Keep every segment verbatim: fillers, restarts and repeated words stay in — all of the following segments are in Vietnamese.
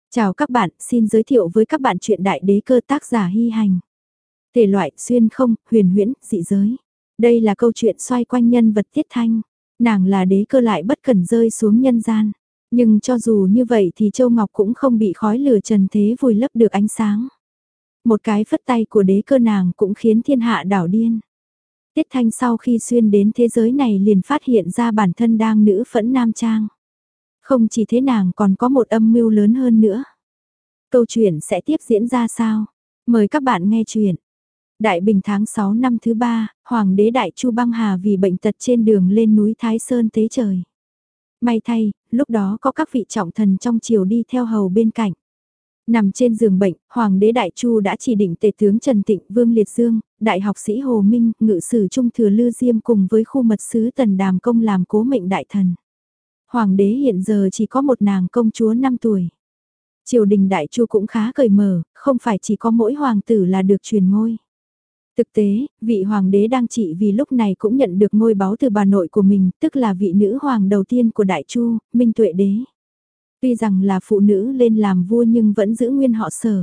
Chào các bạn, xin giới thiệu với các bạn truyện Đại Đế Cơ tác giả Hy Hành. Thể loại xuyên không, huyền huyễn, dị giới. Đây là câu chuyện xoay quanh nhân vật Tiết Thanh. Nàng là đế cơ lại bất cần rơi xuống nhân gian. Nhưng cho dù như vậy thì Châu Ngọc cũng không bị khói lửa trần thế vùi lấp được ánh sáng. Một cái phất tay của đế cơ nàng cũng khiến thiên hạ đảo điên. Tiết Thanh sau khi xuyên đến thế giới này liền phát hiện ra bản thân đang nữ phẫn nam trang. Không chỉ thế nàng còn có một âm mưu lớn hơn nữa. Câu chuyện sẽ tiếp diễn ra sao? Mời các bạn nghe chuyện. Đại Bình tháng sáu năm thứ ba, Hoàng đế Đại Chu băng hà vì bệnh tật trên đường lên núi Thái Sơn tế trời. May thay, lúc đó có các vị trọng thần trong triều đi theo hầu bên cạnh. Nằm trên giường bệnh, Hoàng đế Đại Chu đã chỉ định tể tướng Trần Tịnh, Vương Liệt Dương, Đại học sĩ Hồ Minh, ngự sử Trung Thừa Lư Diêm cùng với khu mật sứ Tần Đàm Công làm cố mệnh đại thần. Hoàng đế hiện giờ chỉ có một nàng công chúa năm tuổi. Triều đình Đại Chu cũng khá cởi mở, không phải chỉ có mỗi hoàng tử là được truyền ngôi. Thực tế, vị hoàng đế đang trị vì lúc này cũng nhận được ngôi báu từ bà nội của mình, tức là vị nữ hoàng đầu tiên của Đại Chu, Minh Tuệ đế. Tuy rằng là phụ nữ lên làm vua nhưng vẫn giữ nguyên họ Sở.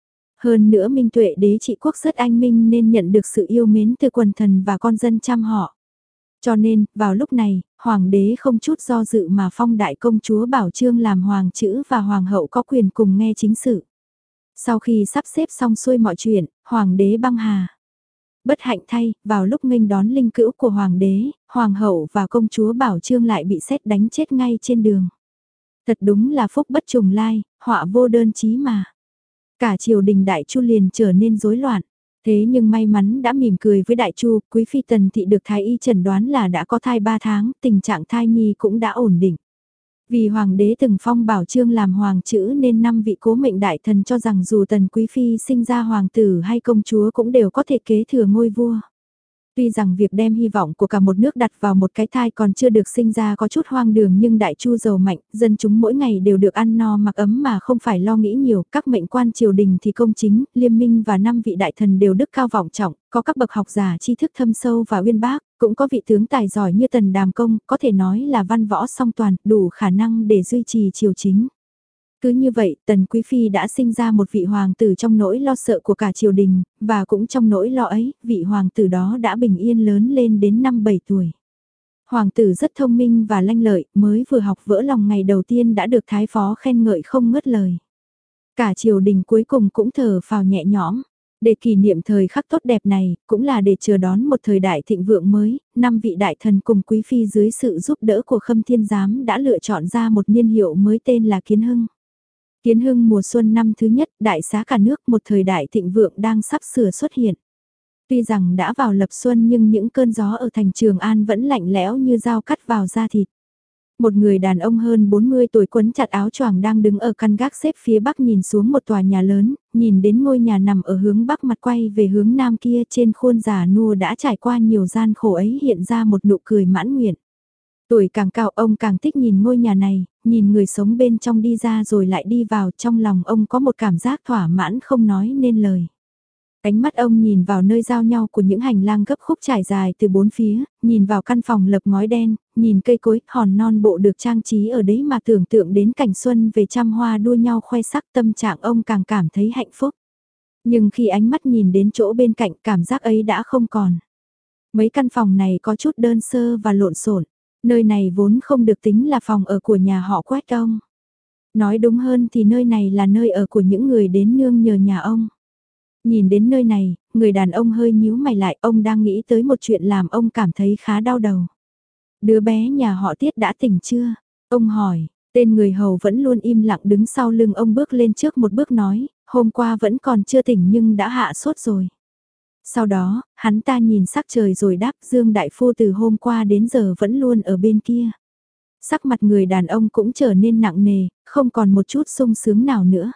Hơn nữa Minh Tuệ đế trị quốc rất anh minh nên nhận được sự yêu mến từ quần thần và con dân trăm họ. Cho nên, vào lúc này, hoàng đế không chút do dự mà phong đại công chúa Bảo Chương làm hoàng chữ và hoàng hậu có quyền cùng nghe chính sự. Sau khi sắp xếp xong xuôi mọi chuyện, hoàng đế băng hà. Bất hạnh thay, vào lúc nghênh đón linh cữu của hoàng đế, hoàng hậu và công chúa Bảo Chương lại bị sét đánh chết ngay trên đường. Thật đúng là phúc bất trùng lai, họa vô đơn chí mà. Cả triều đình Đại Chu liền trở nên rối loạn. Thế nhưng may mắn đã mỉm cười với Đại Chu, quý phi Tần Thị được thái y chẩn đoán là đã có thai ba tháng, tình trạng thai nhi cũng đã ổn định. Vì hoàng đế từng phong Bảo Chương làm hoàng chữ nên năm vị cố mệnh đại thần cho rằng dù Tần quý phi sinh ra hoàng tử hay công chúa cũng đều có thể kế thừa ngôi vua. Tuy rằng việc đem hy vọng của cả một nước đặt vào một cái thai còn chưa được sinh ra có chút hoang đường nhưng Đại Chu giàu mạnh, dân chúng mỗi ngày đều được ăn no mặc ấm mà không phải lo nghĩ nhiều, các mệnh quan triều đình thì công chính, liêm minh và năm vị đại thần đều đức cao vọng trọng, có các bậc học giả tri thức thâm sâu và uyên bác, cũng có vị tướng tài giỏi như Tần Đàm Công, có thể nói là văn võ song toàn, đủ khả năng để duy trì triều chính. Cứ như vậy, Tần Quý Phi đã sinh ra một vị hoàng tử trong nỗi lo sợ của cả triều đình, và cũng trong nỗi lo ấy, vị hoàng tử đó đã bình yên lớn lên đến năm bảy tuổi. Hoàng tử rất thông minh và lanh lợi, mới vừa học vỡ lòng ngày đầu tiên đã được thái phó khen ngợi không ngớt lời. Cả triều đình cuối cùng cũng thở phào nhẹ nhõm. Để kỷ niệm thời khắc tốt đẹp này, cũng là để chờ đón một thời đại thịnh vượng mới, năm vị đại thần cùng quý phi dưới sự giúp đỡ của Khâm Thiên Giám đã lựa chọn ra một niên hiệu mới tên là Kiến Hưng. Kiến Hưng mùa xuân năm thứ nhất, đại xá cả nước, một thời đại thịnh vượng đang sắp sửa xuất hiện. Tuy rằng đã vào lập xuân nhưng những cơn gió ở thành Trường An vẫn lạnh lẽo như dao cắt vào da thịt. Một người đàn ông hơn bốn mươi tuổi quấn chặt áo choàng đang đứng ở căn gác xếp phía bắc nhìn xuống một tòa nhà lớn, nhìn đến ngôi nhà nằm ở hướng bắc mặt quay về hướng nam kia, trên khuôn già nua đã trải qua nhiều gian khổ ấy hiện ra một nụ cười mãn nguyện. Tuổi càng cao ông càng thích nhìn ngôi nhà này, nhìn người sống bên trong đi ra rồi lại đi vào, trong lòng ông có một cảm giác thỏa mãn không nói nên lời. Ánh mắt ông nhìn vào nơi giao nhau của những hành lang gấp khúc trải dài từ bốn phía, nhìn vào căn phòng lợp ngói đen, nhìn cây cối, hòn non bộ được trang trí ở đấy mà tưởng tượng đến cảnh xuân về trăm hoa đua nhau khoe sắc, tâm trạng ông càng cảm thấy hạnh phúc. Nhưng khi ánh mắt nhìn đến chỗ bên cạnh, cảm giác ấy đã không còn. Mấy căn phòng này có chút đơn sơ và lộn xộn. Nơi này vốn không được tính là phòng ở của nhà họ Quách ông. Nói đúng hơn thì nơi này là nơi ở của những người đến nương nhờ nhà ông. Nhìn đến nơi này, người đàn ông hơi nhíu mày lại, ông đang nghĩ tới một chuyện làm ông cảm thấy khá đau đầu. Đứa bé nhà họ Tiết đã tỉnh chưa? Ông hỏi, tên người hầu vẫn luôn im lặng đứng sau lưng ông bước lên trước một bước nói, hôm qua vẫn còn chưa tỉnh nhưng đã hạ sốt rồi. Sau đó, hắn ta nhìn sắc trời rồi đáp Dương Đại Phu từ hôm qua đến giờ vẫn luôn ở bên kia. Sắc mặt người đàn ông cũng trở nên nặng nề, không còn một chút sung sướng nào nữa.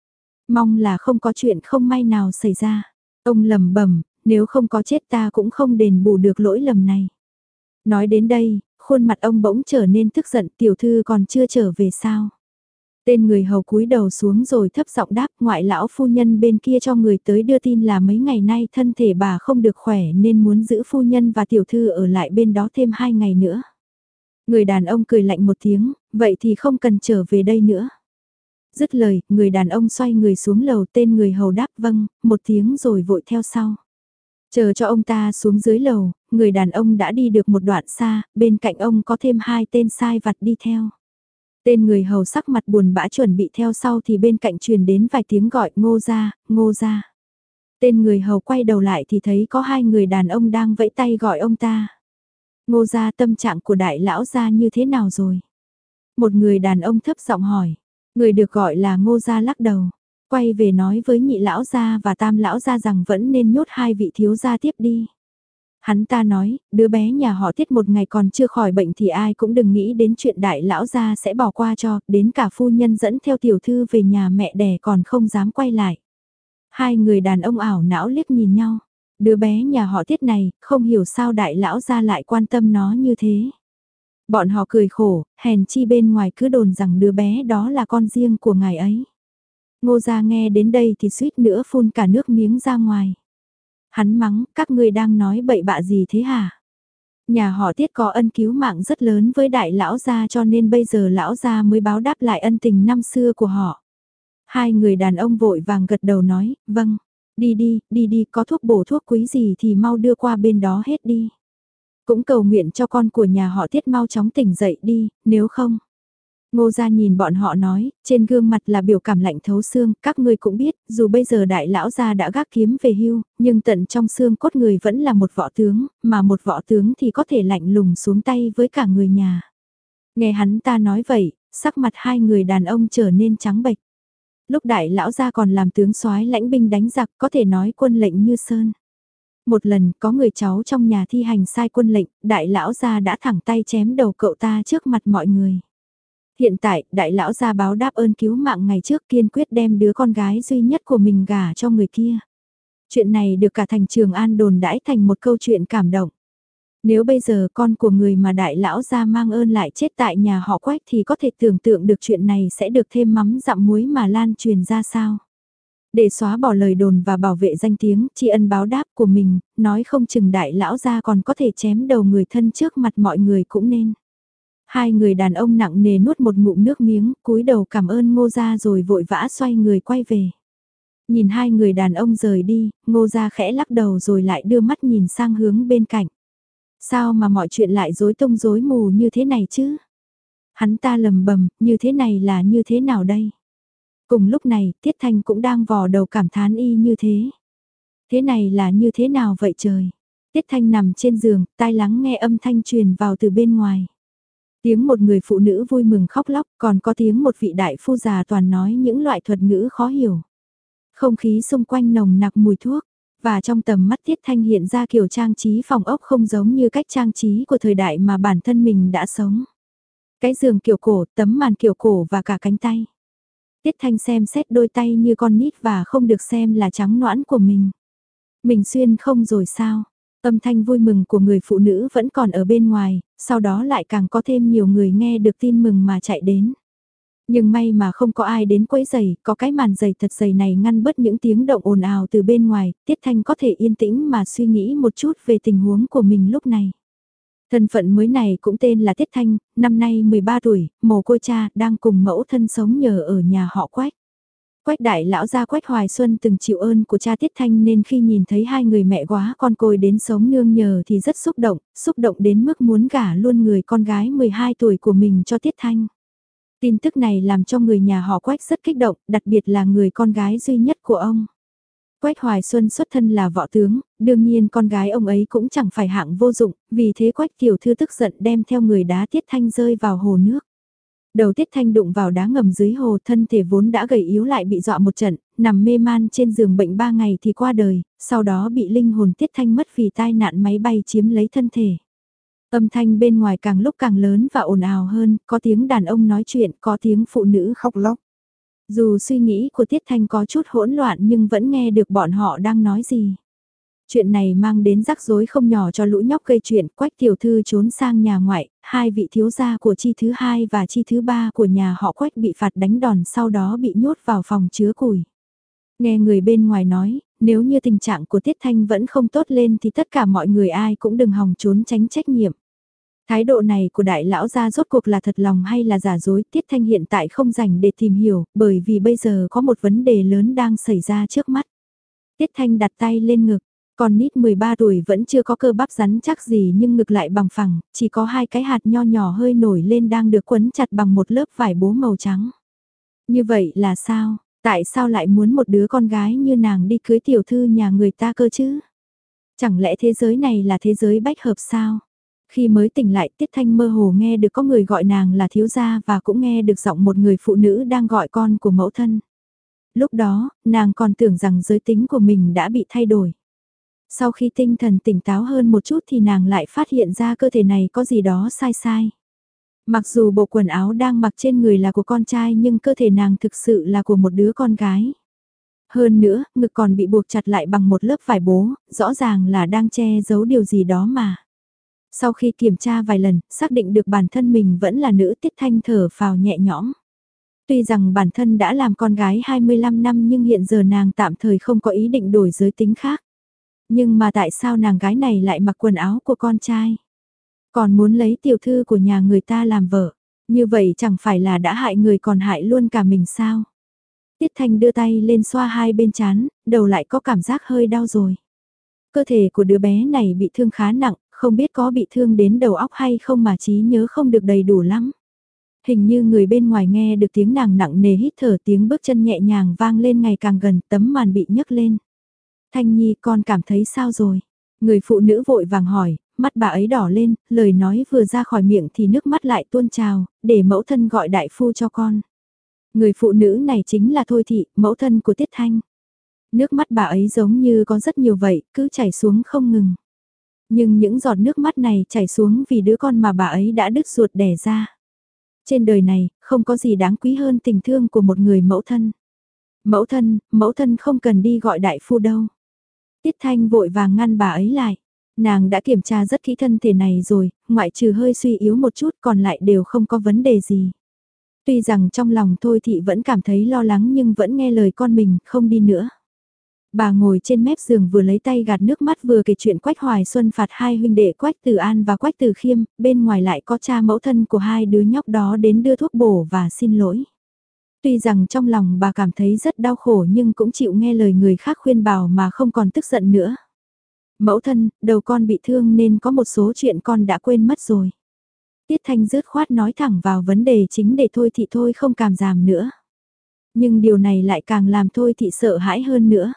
Mong là không có chuyện không may nào xảy ra. Ông lầm bẩm, nếu không có chết ta cũng không đền bù được lỗi lầm này. Nói đến đây, khuôn mặt ông bỗng trở nên tức giận, tiểu thư còn chưa trở về sao? Tên người hầu cúi đầu xuống rồi thấp giọng đáp, ngoại lão phu nhân bên kia cho người tới đưa tin là mấy ngày nay thân thể bà không được khỏe nên muốn giữ phu nhân và tiểu thư ở lại bên đó thêm hai ngày nữa. Người đàn ông cười lạnh một tiếng, vậy thì không cần trở về đây nữa. Dứt lời, người đàn ông xoay người xuống lầu, tên người hầu đáp vâng, một tiếng rồi vội theo sau. Chờ cho ông ta xuống dưới lầu, người đàn ông đã đi được một đoạn xa, bên cạnh ông có thêm hai tên sai vặt đi theo. Tên người hầu sắc mặt buồn bã chuẩn bị theo sau thì bên cạnh truyền đến vài tiếng gọi Ngô gia, Ngô gia. Tên người hầu quay đầu lại thì thấy có hai người đàn ông đang vẫy tay gọi ông ta. Ngô gia, tâm trạng của đại lão gia như thế nào rồi? Một người đàn ông thấp giọng hỏi. Người được gọi là Ngô gia lắc đầu. Quay về nói với nhị lão gia và tam lão gia rằng vẫn nên nhốt hai vị thiếu gia tiếp đi. Hắn ta nói, đứa bé nhà họ Tiết một ngày còn chưa khỏi bệnh thì ai cũng đừng nghĩ đến chuyện đại lão gia sẽ bỏ qua cho, đến cả phu nhân dẫn theo tiểu thư về nhà mẹ đẻ còn không dám quay lại. Hai người đàn ông ảo não liếc nhìn nhau. Đứa bé nhà họ Tiết này, không hiểu sao đại lão gia lại quan tâm nó như thế. Bọn họ cười khổ, hèn chi bên ngoài cứ đồn rằng đứa bé đó là con riêng của ngài ấy. Ngô gia nghe đến đây thì suýt nữa phun cả nước miếng ra ngoài. Hắn mắng, các ngươi đang nói bậy bạ gì thế hả? Nhà họ Tiết có ân cứu mạng rất lớn với đại lão gia cho nên bây giờ lão gia mới báo đáp lại ân tình năm xưa của họ. Hai người đàn ông vội vàng gật đầu nói, vâng, đi đi, đi đi, có thuốc bổ thuốc quý gì thì mau đưa qua bên đó hết đi. Cũng cầu nguyện cho con của nhà họ Tiết mau chóng tỉnh dậy đi, nếu không. Ngô gia nhìn bọn họ nói, trên gương mặt là biểu cảm lạnh thấu xương, các ngươi cũng biết, dù bây giờ đại lão gia đã gác kiếm về hưu, nhưng tận trong xương cốt người vẫn là một võ tướng, mà một võ tướng thì có thể lạnh lùng xuống tay với cả người nhà. Nghe hắn ta nói vậy, sắc mặt hai người đàn ông trở nên trắng bệch. Lúc đại lão gia còn làm tướng soái lãnh binh đánh giặc, có thể nói quân lệnh như sơn. Một lần có người cháu trong nhà thi hành sai quân lệnh, đại lão gia đã thẳng tay chém đầu cậu ta trước mặt mọi người. Hiện tại, đại lão gia báo đáp ơn cứu mạng ngày trước, kiên quyết đem đứa con gái duy nhất của mình gả cho người kia. Chuyện này được cả thành Trường An đồn đãi thành một câu chuyện cảm động. Nếu bây giờ con của người mà đại lão gia mang ơn lại chết tại nhà họ Quách thì có thể tưởng tượng được chuyện này sẽ được thêm mắm dặm muối mà lan truyền ra sao. Để xóa bỏ lời đồn và bảo vệ danh tiếng, tri ân báo đáp của mình, nói không chừng đại lão gia còn có thể chém đầu người thân trước mặt mọi người cũng nên. Hai người đàn ông nặng nề nuốt một ngụm nước miếng, cúi đầu cảm ơn Ngô gia rồi vội vã xoay người quay về. Nhìn hai người đàn ông rời đi, Ngô gia khẽ lắc đầu rồi lại đưa mắt nhìn sang hướng bên cạnh. Sao mà mọi chuyện lại rối tung rối mù như thế này chứ? Hắn ta lầm bầm, như thế này là như thế nào đây? Cùng lúc này, Tiết Thanh cũng đang vò đầu cảm thán y như thế. Thế này là như thế nào vậy trời? Tiết Thanh nằm trên giường, tai lắng nghe âm thanh truyền vào từ bên ngoài. Tiếng một người phụ nữ vui mừng khóc lóc, còn có tiếng một vị đại phu già toàn nói những loại thuật ngữ khó hiểu. Không khí xung quanh nồng nặc mùi thuốc, và trong tầm mắt Tiết Thanh hiện ra kiểu trang trí phòng ốc không giống như cách trang trí của thời đại mà bản thân mình đã sống. Cái giường kiểu cổ, tấm màn kiểu cổ và cả cánh tay. Tiết Thanh xem xét đôi tay như con nít và không được xem là trắng noãn của mình. Mình xuyên không rồi sao? Âm thanh vui mừng của người phụ nữ vẫn còn ở bên ngoài, sau đó lại càng có thêm nhiều người nghe được tin mừng mà chạy đến. Nhưng may mà không có ai đến quấy giày, có cái màn giày thật dày này ngăn bớt những tiếng động ồn ào từ bên ngoài, Tiết Thanh có thể yên tĩnh mà suy nghĩ một chút về tình huống của mình lúc này. Thân phận mới này cũng tên là Tiết Thanh, năm nay mười ba tuổi, mồ côi cha, đang cùng mẫu thân sống nhờ ở nhà họ Quách. Quách đại lão gia Quách Hoài Xuân từng chịu ơn của cha Tiết Thanh nên khi nhìn thấy hai người mẹ quá con côi đến sống nương nhờ thì rất xúc động, xúc động đến mức muốn gả luôn người con gái mười hai tuổi của mình cho Tiết Thanh. Tin tức này làm cho người nhà họ Quách rất kích động, đặc biệt là người con gái duy nhất của ông. Quách Hoài Xuân xuất thân là võ tướng, đương nhiên con gái ông ấy cũng chẳng phải hạng vô dụng, vì thế Quách tiểu thư tức giận đem theo người đá Tiết Thanh rơi vào hồ nước. Đầu Tiết Thanh đụng vào đá ngầm dưới hồ, thân thể vốn đã gầy yếu lại bị dọa một trận, nằm mê man trên giường bệnh ba ngày thì qua đời, sau đó bị linh hồn Tiết Thanh mất vì tai nạn máy bay chiếm lấy thân thể. Âm thanh bên ngoài càng lúc càng lớn và ồn ào hơn, có tiếng đàn ông nói chuyện, có tiếng phụ nữ khóc lóc. Dù suy nghĩ của Tiết Thanh có chút hỗn loạn nhưng vẫn nghe được bọn họ đang nói gì. Chuyện này mang đến rắc rối không nhỏ cho lũ nhóc gây chuyện, Quách tiểu thư trốn sang nhà ngoại, hai vị thiếu gia của chi thứ hai và chi thứ ba của nhà họ Quách bị phạt đánh đòn sau đó bị nhốt vào phòng chứa củi. Nghe người bên ngoài nói, nếu như tình trạng của Tiết Thanh vẫn không tốt lên thì tất cả mọi người ai cũng đừng hòng trốn tránh trách nhiệm. Thái độ này của đại lão gia rốt cuộc là thật lòng hay là giả dối, Tiết Thanh hiện tại không rảnh để tìm hiểu, bởi vì bây giờ có một vấn đề lớn đang xảy ra trước mắt. Tiết Thanh đặt tay lên ngực, con nít mười ba tuổi vẫn chưa có cơ bắp rắn chắc gì nhưng ngực lại bằng phẳng, chỉ có hai cái hạt nho nhỏ hơi nổi lên đang được quấn chặt bằng một lớp vải bố màu trắng. Như vậy là sao? Tại sao lại muốn một đứa con gái như nàng đi cưới tiểu thư nhà người ta cơ chứ? Chẳng lẽ thế giới này là thế giới bách hợp sao? Khi mới tỉnh lại Tiết Thanh mơ hồ nghe được có người gọi nàng là thiếu gia và cũng nghe được giọng một người phụ nữ đang gọi con của mẫu thân. Lúc đó, nàng còn tưởng rằng giới tính của mình đã bị thay đổi. Sau khi tinh thần tỉnh táo hơn một chút thì nàng lại phát hiện ra cơ thể này có gì đó sai sai. Mặc dù bộ quần áo đang mặc trên người là của con trai nhưng cơ thể nàng thực sự là của một đứa con gái. Hơn nữa, ngực còn bị buộc chặt lại bằng một lớp vải bố, rõ ràng là đang che giấu điều gì đó mà. Sau khi kiểm tra vài lần, xác định được bản thân mình vẫn là nữ, Tiết Thanh thở phào nhẹ nhõm. Tuy rằng bản thân đã làm con gái hai mươi lăm năm nhưng hiện giờ nàng tạm thời không có ý định đổi giới tính khác. Nhưng mà tại sao nàng gái này lại mặc quần áo của con trai? Còn muốn lấy tiểu thư của nhà người ta làm vợ? Như vậy chẳng phải là đã hại người còn hại luôn cả mình sao? Tiết Thanh đưa tay lên xoa hai bên trán, đầu lại có cảm giác hơi đau rồi. Cơ thể của đứa bé này bị thương khá nặng, không biết có bị thương đến đầu óc hay không mà trí nhớ không được đầy đủ lắm. Hình như người bên ngoài nghe được tiếng nàng nặng nề hít thở, tiếng bước chân nhẹ nhàng vang lên ngày càng gần, tấm màn bị nhấc lên. Thanh Nhi, con cảm thấy sao rồi? Người phụ nữ vội vàng hỏi, mắt bà ấy đỏ lên, lời nói vừa ra khỏi miệng thì nước mắt lại tuôn trào, để mẫu thân gọi đại phu cho con. Người phụ nữ này chính là Thôi Thị, mẫu thân của Tiết Thanh. Nước mắt bà ấy giống như có rất nhiều vậy, cứ chảy xuống không ngừng. Nhưng những giọt nước mắt này chảy xuống vì đứa con mà bà ấy đã đứt ruột đẻ ra. Trên đời này, không có gì đáng quý hơn tình thương của một người mẫu thân. Mẫu thân, mẫu thân không cần đi gọi đại phu đâu. Tiết Thanh vội vàng ngăn bà ấy lại. Nàng đã kiểm tra rất kỹ thân thể này rồi, ngoại trừ hơi suy yếu một chút còn lại đều không có vấn đề gì. Tuy rằng trong lòng Thôi Thị vẫn cảm thấy lo lắng nhưng vẫn nghe lời con mình, không đi nữa. Bà ngồi trên mép giường vừa lấy tay gạt nước mắt vừa kể chuyện Quách Hoài Xuân phạt hai huynh đệ Quách Từ An và Quách Từ Khiêm, bên ngoài lại có cha mẫu thân của hai đứa nhóc đó đến đưa thuốc bổ và xin lỗi. Tuy rằng trong lòng bà cảm thấy rất đau khổ nhưng cũng chịu nghe lời người khác khuyên bảo mà không còn tức giận nữa. Mẫu thân, đầu con bị thương nên có một số chuyện con đã quên mất rồi. Tiết Thanh dứt khoát nói thẳng vào vấn đề chính để Thôi Thị thôi không cảm giảm nữa. Nhưng điều này lại càng làm Thôi Thị sợ hãi hơn nữa.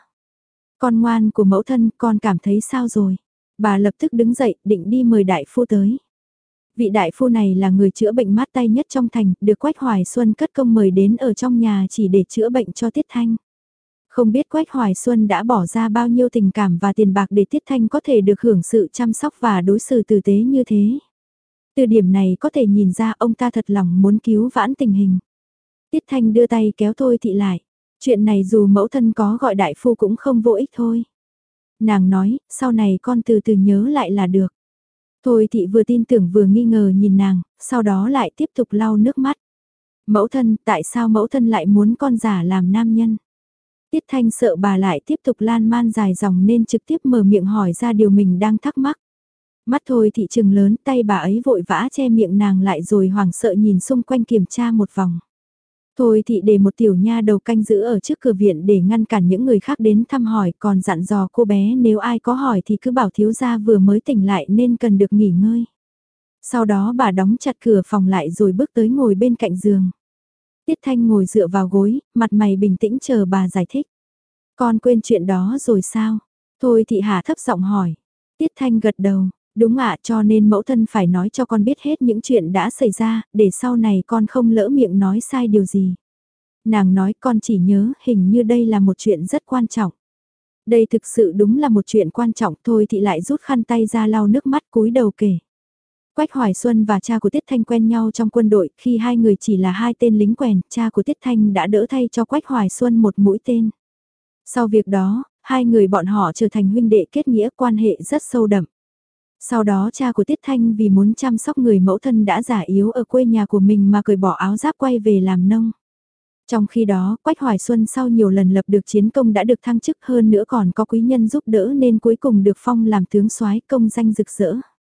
Con ngoan của mẫu thân, con cảm thấy sao rồi? Bà lập tức đứng dậy, định đi mời đại phu tới. Vị đại phu này là người chữa bệnh mát tay nhất trong thành, được Quách Hoài Xuân cất công mời đến ở trong nhà chỉ để chữa bệnh cho Tiết Thanh. Không biết Quách Hoài Xuân đã bỏ ra bao nhiêu tình cảm và tiền bạc để Tiết Thanh có thể được hưởng sự chăm sóc và đối xử tử tế như thế. Từ điểm này có thể nhìn ra ông ta thật lòng muốn cứu vãn tình hình. Tiết Thanh đưa tay kéo Thôi Thị lại. Chuyện này dù mẫu thân có gọi đại phu cũng không vô ích thôi. Nàng nói, sau này con từ từ nhớ lại là được. Thôi Thị vừa tin tưởng vừa nghi ngờ nhìn nàng, sau đó lại tiếp tục lau nước mắt. Mẫu thân, tại sao mẫu thân lại muốn con giả làm nam nhân? Tiết Thanh sợ bà lại tiếp tục lan man dài dòng nên trực tiếp mở miệng hỏi ra điều mình đang thắc mắc. Mắt Thôi Thị trừng lớn, tay bà ấy vội vã che miệng nàng lại rồi hoảng sợ nhìn xung quanh kiểm tra một vòng. Thôi Thị để một tiểu nha đầu canh giữ ở trước cửa viện để ngăn cản những người khác đến thăm hỏi, còn dặn dò cô bé nếu ai có hỏi thì cứ bảo thiếu gia vừa mới tỉnh lại nên cần được nghỉ ngơi. Sau đó bà đóng chặt cửa phòng lại rồi bước tới ngồi bên cạnh giường. Tiết Thanh ngồi dựa vào gối, mặt mày bình tĩnh chờ bà giải thích. Con quên chuyện đó rồi sao? Thôi Thị hạ thấp giọng hỏi. Tiết Thanh gật đầu. Đúng ạ, cho nên mẫu thân phải nói cho con biết hết những chuyện đã xảy ra, để sau này con không lỡ miệng nói sai điều gì. Nàng nói con chỉ nhớ hình như đây là một chuyện rất quan trọng. Đây thực sự đúng là một chuyện quan trọng. Thôi Thị lại rút khăn tay ra lau nước mắt cúi đầu kể. Quách Hoài Xuân và cha của Tiết Thanh quen nhau trong quân đội, khi hai người chỉ là hai tên lính quèn, cha của Tiết Thanh đã đỡ thay cho Quách Hoài Xuân một mũi tên. Sau việc đó, hai người bọn họ trở thành huynh đệ kết nghĩa, quan hệ rất sâu đậm. Sau đó cha của Tiết Thanh vì muốn chăm sóc người mẫu thân đã già yếu ở quê nhà của mình mà cởi bỏ áo giáp quay về làm nông. Trong khi đó, Quách Hoài Xuân sau nhiều lần lập được chiến công đã được thăng chức, hơn nữa còn có quý nhân giúp đỡ nên cuối cùng được phong làm tướng soái, công danh rực rỡ.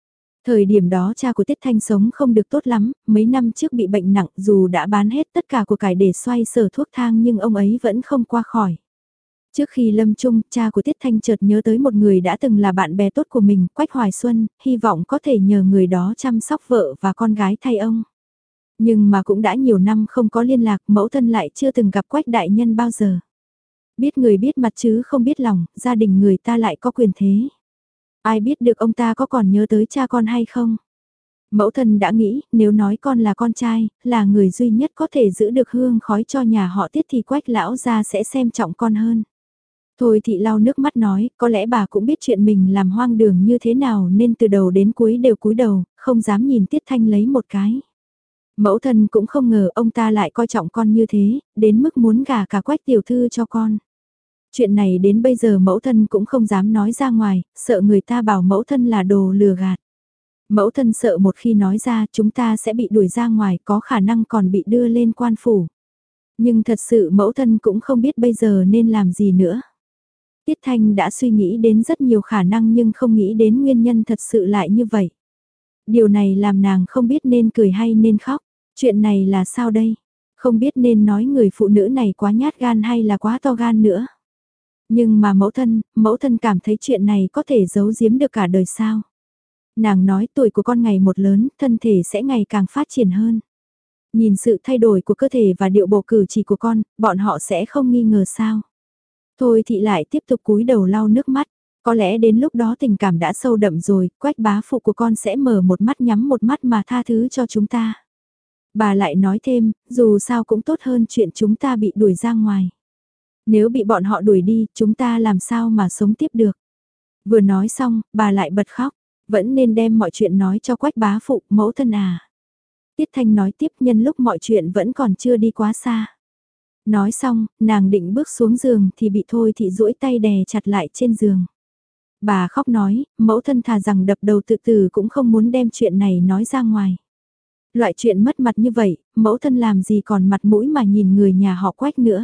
Thời điểm đó cha của Tiết Thanh sống không được tốt lắm, mấy năm trước bị bệnh nặng dù đã bán hết tất cả của cải để xoay sở thuốc thang nhưng ông ấy vẫn không qua khỏi. Trước khi lâm chung, cha của Tiết Thanh chợt nhớ tới một người đã từng là bạn bè tốt của mình, Quách Hoài Xuân, hy vọng có thể nhờ người đó chăm sóc vợ và con gái thay ông. Nhưng mà cũng đã nhiều năm không có liên lạc, mẫu thân lại chưa từng gặp Quách đại nhân bao giờ. Biết người biết mặt chứ không biết lòng, gia đình người ta lại có quyền thế. Ai biết được ông ta có còn nhớ tới cha con hay không? Mẫu thân đã nghĩ, nếu nói con là con trai, là người duy nhất có thể giữ được hương khói cho nhà họ Tiết thì Quách lão gia sẽ xem trọng con hơn. Thôi thị lau nước mắt nói, có lẽ bà cũng biết chuyện mình làm hoang đường như thế nào nên từ đầu đến cuối đều cúi đầu, không dám nhìn Tiết Thanh lấy một cái. Mẫu thân cũng không ngờ ông ta lại coi trọng con như thế, đến mức muốn gả cả Quách tiểu thư cho con. Chuyện này đến bây giờ mẫu thân cũng không dám nói ra ngoài, sợ người ta bảo mẫu thân là đồ lừa gạt. Mẫu thân sợ một khi nói ra chúng ta sẽ bị đuổi ra ngoài, có khả năng còn bị đưa lên quan phủ. Nhưng thật sự mẫu thân cũng không biết bây giờ nên làm gì nữa. Tiết Thanh đã suy nghĩ đến rất nhiều khả năng nhưng không nghĩ đến nguyên nhân thật sự lại như vậy. Điều này làm nàng không biết nên cười hay nên khóc. Chuyện này là sao đây? Không biết nên nói người phụ nữ này quá nhát gan hay là quá to gan nữa. Nhưng mà mẫu thân, mẫu thân cảm thấy chuyện này có thể giấu giếm được cả đời sao. Nàng nói tuổi của con ngày một lớn, thân thể sẽ ngày càng phát triển hơn. Nhìn sự thay đổi của cơ thể và điệu bộ cử chỉ của con, bọn họ sẽ không nghi ngờ sao. Thôi thì lại tiếp tục cúi đầu lau nước mắt. Có lẽ đến lúc đó tình cảm đã sâu đậm rồi, Quách bá phụ của con sẽ mở một mắt nhắm một mắt mà tha thứ cho chúng ta. Bà lại nói thêm, dù sao cũng tốt hơn chuyện chúng ta bị đuổi ra ngoài. Nếu bị bọn họ đuổi đi, chúng ta làm sao mà sống tiếp được. Vừa nói xong, bà lại bật khóc, vẫn nên đem mọi chuyện nói cho Quách bá phụ, mẫu thân à. Tiết Thanh nói tiếp nhân lúc mọi chuyện vẫn còn chưa đi quá xa. Nói xong, nàng định bước xuống giường thì bị Thôi Thị duỗi tay đè chặt lại trên giường. Bà khóc nói, mẫu thân thà rằng đập đầu tự tử cũng không muốn đem chuyện này nói ra ngoài. Loại chuyện mất mặt như vậy, mẫu thân làm gì còn mặt mũi mà nhìn người nhà họ Quách nữa.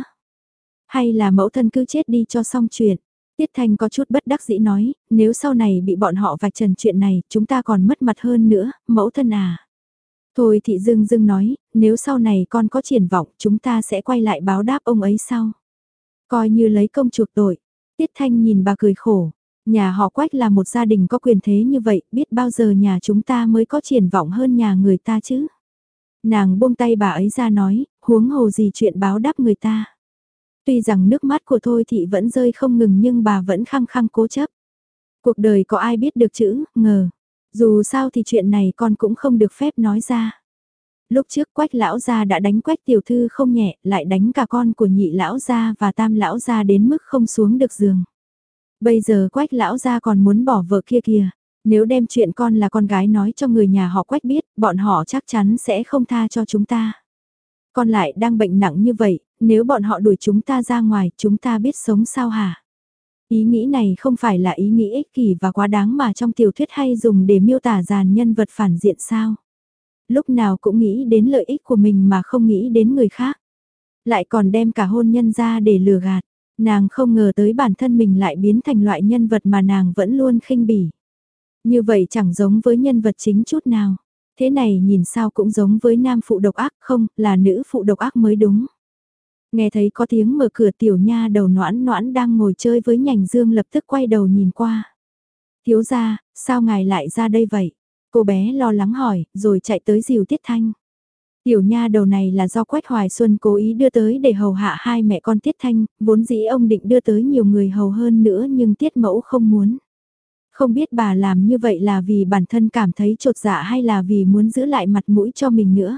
Hay là mẫu thân cứ chết đi cho xong chuyện. Tiết Thanh có chút bất đắc dĩ nói, nếu sau này bị bọn họ vạch trần chuyện này, chúng ta còn mất mặt hơn nữa, mẫu thân à. Thôi Thị dưng dưng nói, nếu sau này con có triển vọng, chúng ta sẽ quay lại báo đáp ông ấy sau. Coi như lấy công chuộc tội. Tiết Thanh nhìn bà cười khổ. Nhà họ Quách là một gia đình có quyền thế như vậy, biết bao giờ nhà chúng ta mới có triển vọng hơn nhà người ta chứ. Nàng buông tay bà ấy ra nói, huống hồ gì chuyện báo đáp người ta. Tuy rằng nước mắt của Thôi Thị vẫn rơi không ngừng nhưng bà vẫn khăng khăng cố chấp. Cuộc đời có ai biết được chữ, ngờ. Dù sao thì chuyện này con cũng không được phép nói ra. Lúc trước Quách lão gia đã đánh Quách tiểu thư không nhẹ, lại đánh cả con của nhị lão gia và tam lão gia đến mức không xuống được giường. Bây giờ Quách lão gia còn muốn bỏ vợ kia kìa. Nếu đem chuyện con là con gái nói cho người nhà họ Quách biết, bọn họ chắc chắn sẽ không tha cho chúng ta. Con lại đang bệnh nặng như vậy, nếu bọn họ đuổi chúng ta ra ngoài, chúng ta biết sống sao hả? Ý nghĩ này không phải là ý nghĩ ích kỷ và quá đáng mà trong tiểu thuyết hay dùng để miêu tả dàn nhân vật phản diện sao? Lúc nào cũng nghĩ đến lợi ích của mình mà không nghĩ đến người khác. Lại còn đem cả hôn nhân ra để lừa gạt. Nàng không ngờ tới bản thân mình lại biến thành loại nhân vật mà nàng vẫn luôn khinh bỉ. Như vậy chẳng giống với nhân vật chính chút nào. Thế này nhìn sao cũng giống với nam phụ độc ác, không, là nữ phụ độc ác mới đúng. Nghe thấy có tiếng mở cửa, tiểu nha đầu Noãn Noãn đang ngồi chơi với Nhành Dương lập tức quay đầu nhìn qua. Thiếu gia, sao ngài lại ra đây vậy? Cô bé lo lắng hỏi, rồi chạy tới dìu Tiết Thanh. Tiểu nha đầu này là do Quách Hoài Xuân cố ý đưa tới để hầu hạ hai mẹ con Tiết Thanh, vốn dĩ ông định đưa tới nhiều người hầu hơn nữa nhưng Tiết Mẫu không muốn. Không biết bà làm như vậy là vì bản thân cảm thấy chột dạ hay là vì muốn giữ lại mặt mũi cho mình nữa.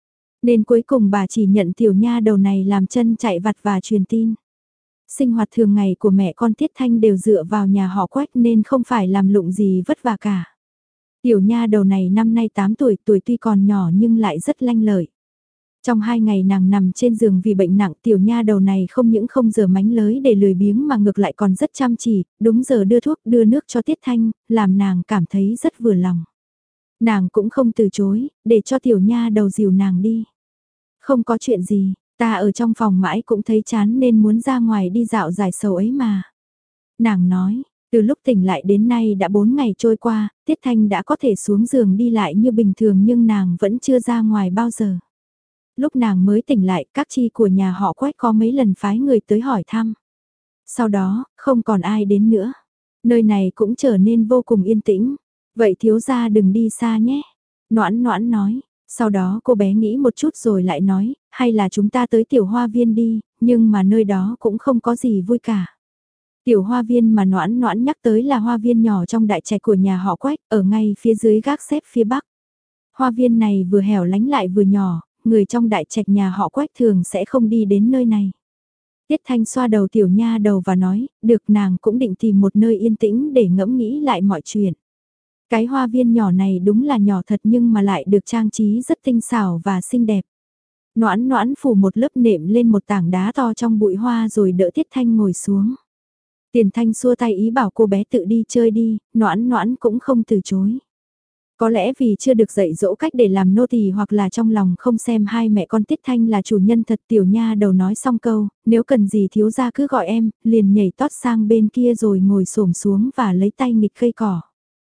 Nên cuối cùng bà chỉ nhận tiểu nha đầu này làm chân chạy vặt và truyền tin. Sinh hoạt thường ngày của mẹ con Tiết Thanh đều dựa vào nhà họ Quách nên không phải làm lụng gì vất vả cả. Tiểu nha đầu này năm nay tám tuổi, tuổi tuy còn nhỏ nhưng lại rất lanh lợi. Trong hai ngày nàng nằm trên giường vì bệnh nặng, tiểu nha đầu này không những không giờ mánh lới để lười biếng mà ngược lại còn rất chăm chỉ, đúng giờ đưa thuốc đưa nước cho Tiết Thanh, làm nàng cảm thấy rất vừa lòng. Nàng cũng không từ chối, để cho tiểu nha đầu dìu nàng đi. Không có chuyện gì, ta ở trong phòng mãi cũng thấy chán nên muốn ra ngoài đi dạo giải sầu ấy mà. Nàng nói, Từ lúc tỉnh lại đến nay đã bốn ngày trôi qua, Tiết Thanh đã có thể xuống giường đi lại như bình thường nhưng nàng vẫn chưa ra ngoài bao giờ. Lúc nàng mới tỉnh lại, các chi của nhà họ Quách có mấy lần phái người tới hỏi thăm. Sau đó, không còn ai đến nữa. Nơi này cũng trở nên vô cùng yên tĩnh. Vậy thiếu gia đừng đi xa nhé. Noãn noãn nói. Sau đó cô bé nghĩ một chút rồi lại nói, hay là chúng ta tới tiểu hoa viên đi, nhưng mà nơi đó cũng không có gì vui cả. Tiểu hoa viên mà noãn noãn nhắc tới là hoa viên nhỏ trong đại trạch của nhà họ Quách, ở ngay phía dưới gác xếp phía bắc. Hoa viên này vừa hẻo lánh lại vừa nhỏ, người trong đại trạch nhà họ Quách thường sẽ không đi đến nơi này. Tiết Thanh xoa đầu tiểu nha đầu và nói, được, nàng cũng định tìm một nơi yên tĩnh để ngẫm nghĩ lại mọi chuyện. Cái hoa viên nhỏ này đúng là nhỏ thật nhưng mà lại được trang trí rất tinh xảo và xinh đẹp. Noãn noãn phủ một lớp nệm lên một tảng đá to trong bụi hoa rồi đỡ Tiết Thanh ngồi xuống. Tiền Thanh xua tay ý bảo cô bé tự đi chơi đi, noãn noãn cũng không từ chối. Có lẽ vì chưa được dạy dỗ cách để làm nô tỳ hoặc là trong lòng không xem hai mẹ con Tiết Thanh là chủ nhân thật, tiểu nha đầu nói xong câu, nếu cần gì thiếu gia cứ gọi em, liền nhảy tót sang bên kia rồi ngồi xổm xuống và lấy tay nghịch cây cỏ.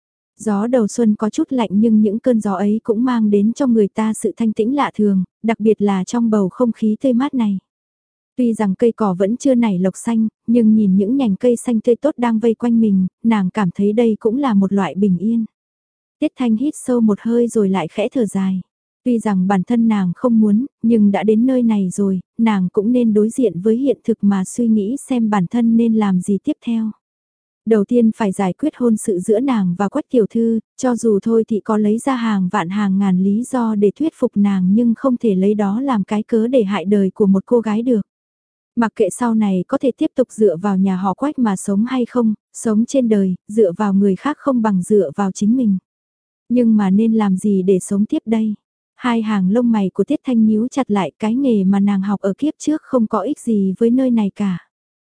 Gió đầu xuân có chút lạnh nhưng những cơn gió ấy cũng mang đến cho người ta sự thanh tĩnh lạ thường, đặc biệt là trong bầu không khí tươi mát này. Tuy rằng cây cỏ vẫn chưa nảy lộc xanh, nhưng nhìn những nhành cây xanh tươi tốt đang vây quanh mình, nàng cảm thấy đây cũng là một loại bình yên. Tiết Thanh hít sâu một hơi rồi lại khẽ thở dài. Tuy rằng bản thân nàng không muốn, nhưng đã đến nơi này rồi, nàng cũng nên đối diện với hiện thực mà suy nghĩ xem bản thân nên làm gì tiếp theo. Đầu tiên phải giải quyết hôn sự giữa nàng và Quách tiểu thư, cho dù thôi thì có lấy ra hàng vạn hàng ngàn lý do để thuyết phục nàng nhưng không thể lấy đó làm cái cớ để hại đời của một cô gái được. Mặc kệ sau này có thể tiếp tục dựa vào nhà họ Quách mà sống hay không, sống trên đời, dựa vào người khác không bằng dựa vào chính mình. Nhưng mà nên làm gì để sống tiếp đây? Hai hàng lông mày của Tiết Thanh nhíu chặt lại, cái nghề mà nàng học ở kiếp trước không có ích gì với nơi này cả.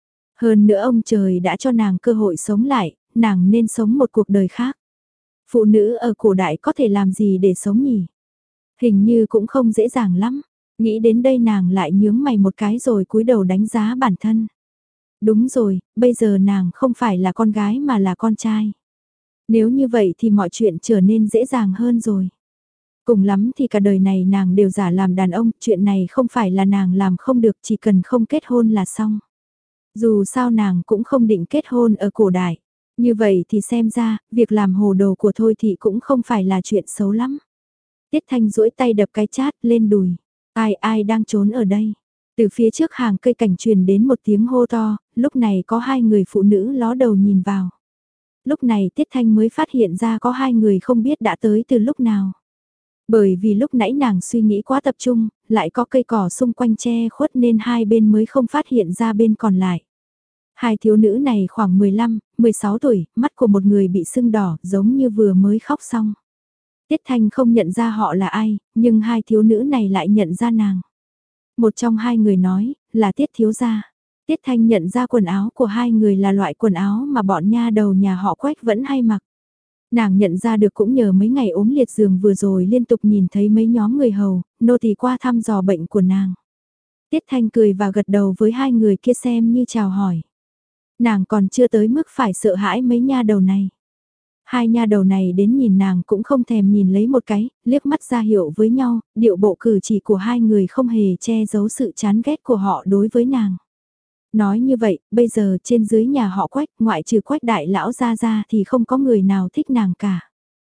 Hơn nữa ông trời đã cho nàng cơ hội sống lại, nàng nên sống một cuộc đời khác. Phụ nữ ở cổ đại có thể làm gì để sống nhỉ? Hình như cũng không dễ dàng lắm. Nghĩ đến đây nàng lại nhướng mày một cái rồi cúi đầu đánh giá bản thân. Đúng rồi, bây giờ nàng không phải là con gái mà là con trai. Nếu như vậy thì mọi chuyện trở nên dễ dàng hơn rồi. Cùng lắm thì cả đời này nàng đều giả làm đàn ông, chuyện này không phải là nàng làm không được, chỉ cần không kết hôn là xong. Dù sao nàng cũng không định kết hôn ở cổ đại. Như vậy thì xem ra, việc làm hồ đồ của Thôi Thị cũng không phải là chuyện xấu lắm. Tiết Thanh duỗi tay đập cái chát lên đùi. Ai ai đang trốn ở đây? Từ phía trước hàng cây cảnh truyền đến một tiếng hô to, lúc này có hai người phụ nữ ló đầu nhìn vào. Lúc này Tiết Thanh mới phát hiện ra có hai người không biết đã tới từ lúc nào. Bởi vì lúc nãy nàng suy nghĩ quá tập trung, lại có cây cỏ xung quanh che khuất nên hai bên mới không phát hiện ra bên còn lại. Hai thiếu nữ này khoảng mười lăm, mười sáu tuổi, mắt của một người bị sưng đỏ giống như vừa mới khóc xong. Tiết Thanh không nhận ra họ là ai, nhưng hai thiếu nữ này lại nhận ra nàng. Một trong hai người nói, là Tiết thiếu gia. Tiết Thanh nhận ra quần áo của hai người là loại quần áo mà bọn nha đầu nhà họ Quách vẫn hay mặc. Nàng nhận ra được cũng nhờ mấy ngày ốm liệt giường vừa rồi liên tục nhìn thấy mấy nhóm người hầu, nô tỳ qua thăm dò bệnh của nàng. Tiết Thanh cười và gật đầu với hai người kia xem như chào hỏi. Nàng còn chưa tới mức phải sợ hãi mấy nha đầu này. Hai nha đầu này đến nhìn nàng cũng không thèm nhìn lấy một cái, liếc mắt ra hiệu với nhau, điệu bộ cử chỉ của hai người không hề che giấu sự chán ghét của họ đối với nàng. Nói như vậy, bây giờ trên dưới nhà họ Quách, ngoại trừ Quách đại lão gia ra thì không có người nào thích nàng cả.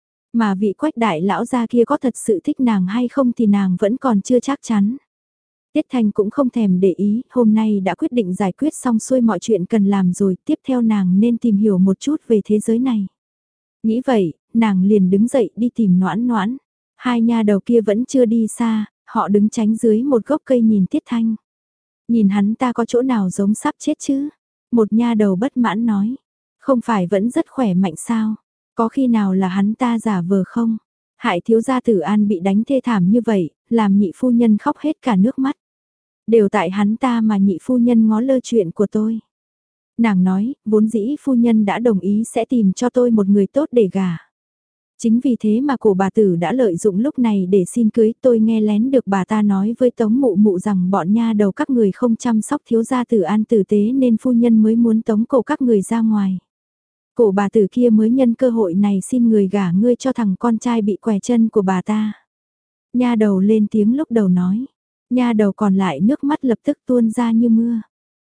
Mà vị Quách đại lão gia kia có thật sự thích nàng hay không thì nàng vẫn còn chưa chắc chắn. Tiết Thanh cũng không thèm để ý, hôm nay đã quyết định giải quyết xong xuôi mọi chuyện cần làm rồi, tiếp theo nàng nên tìm hiểu một chút về thế giới này. Nghĩ vậy, nàng liền đứng dậy đi tìm Noãn Noãn. Hai nha đầu kia vẫn chưa đi xa, họ đứng tránh dưới một gốc cây nhìn Tiết Thanh. Nhìn hắn ta có chỗ nào giống sắp chết chứ? Một nha đầu bất mãn nói. Không phải vẫn rất khỏe mạnh sao? Có khi nào là hắn ta giả vờ không? Hại thiếu gia Tử An bị đánh thê thảm như vậy, làm nhị phu nhân khóc hết cả nước mắt. Đều tại hắn ta mà nhị phu nhân ngó lơ chuyện của tôi. Nàng nói, vốn dĩ phu nhân đã đồng ý sẽ tìm cho tôi một người tốt để gả. Chính vì thế mà cổ bà tử đã lợi dụng lúc này để xin cưới. Tôi nghe lén được bà ta nói với Tống Mụ Mụ rằng bọn nha đầu các người không chăm sóc thiếu gia Tử An tử tế nên phu nhân mới muốn tống cổ các người ra ngoài. Cổ bà tử kia mới nhân cơ hội này xin người gả ngươi cho thằng con trai bị què chân của bà ta. Nha đầu lên tiếng lúc đầu nói. Nha đầu còn lại nước mắt lập tức tuôn ra như mưa.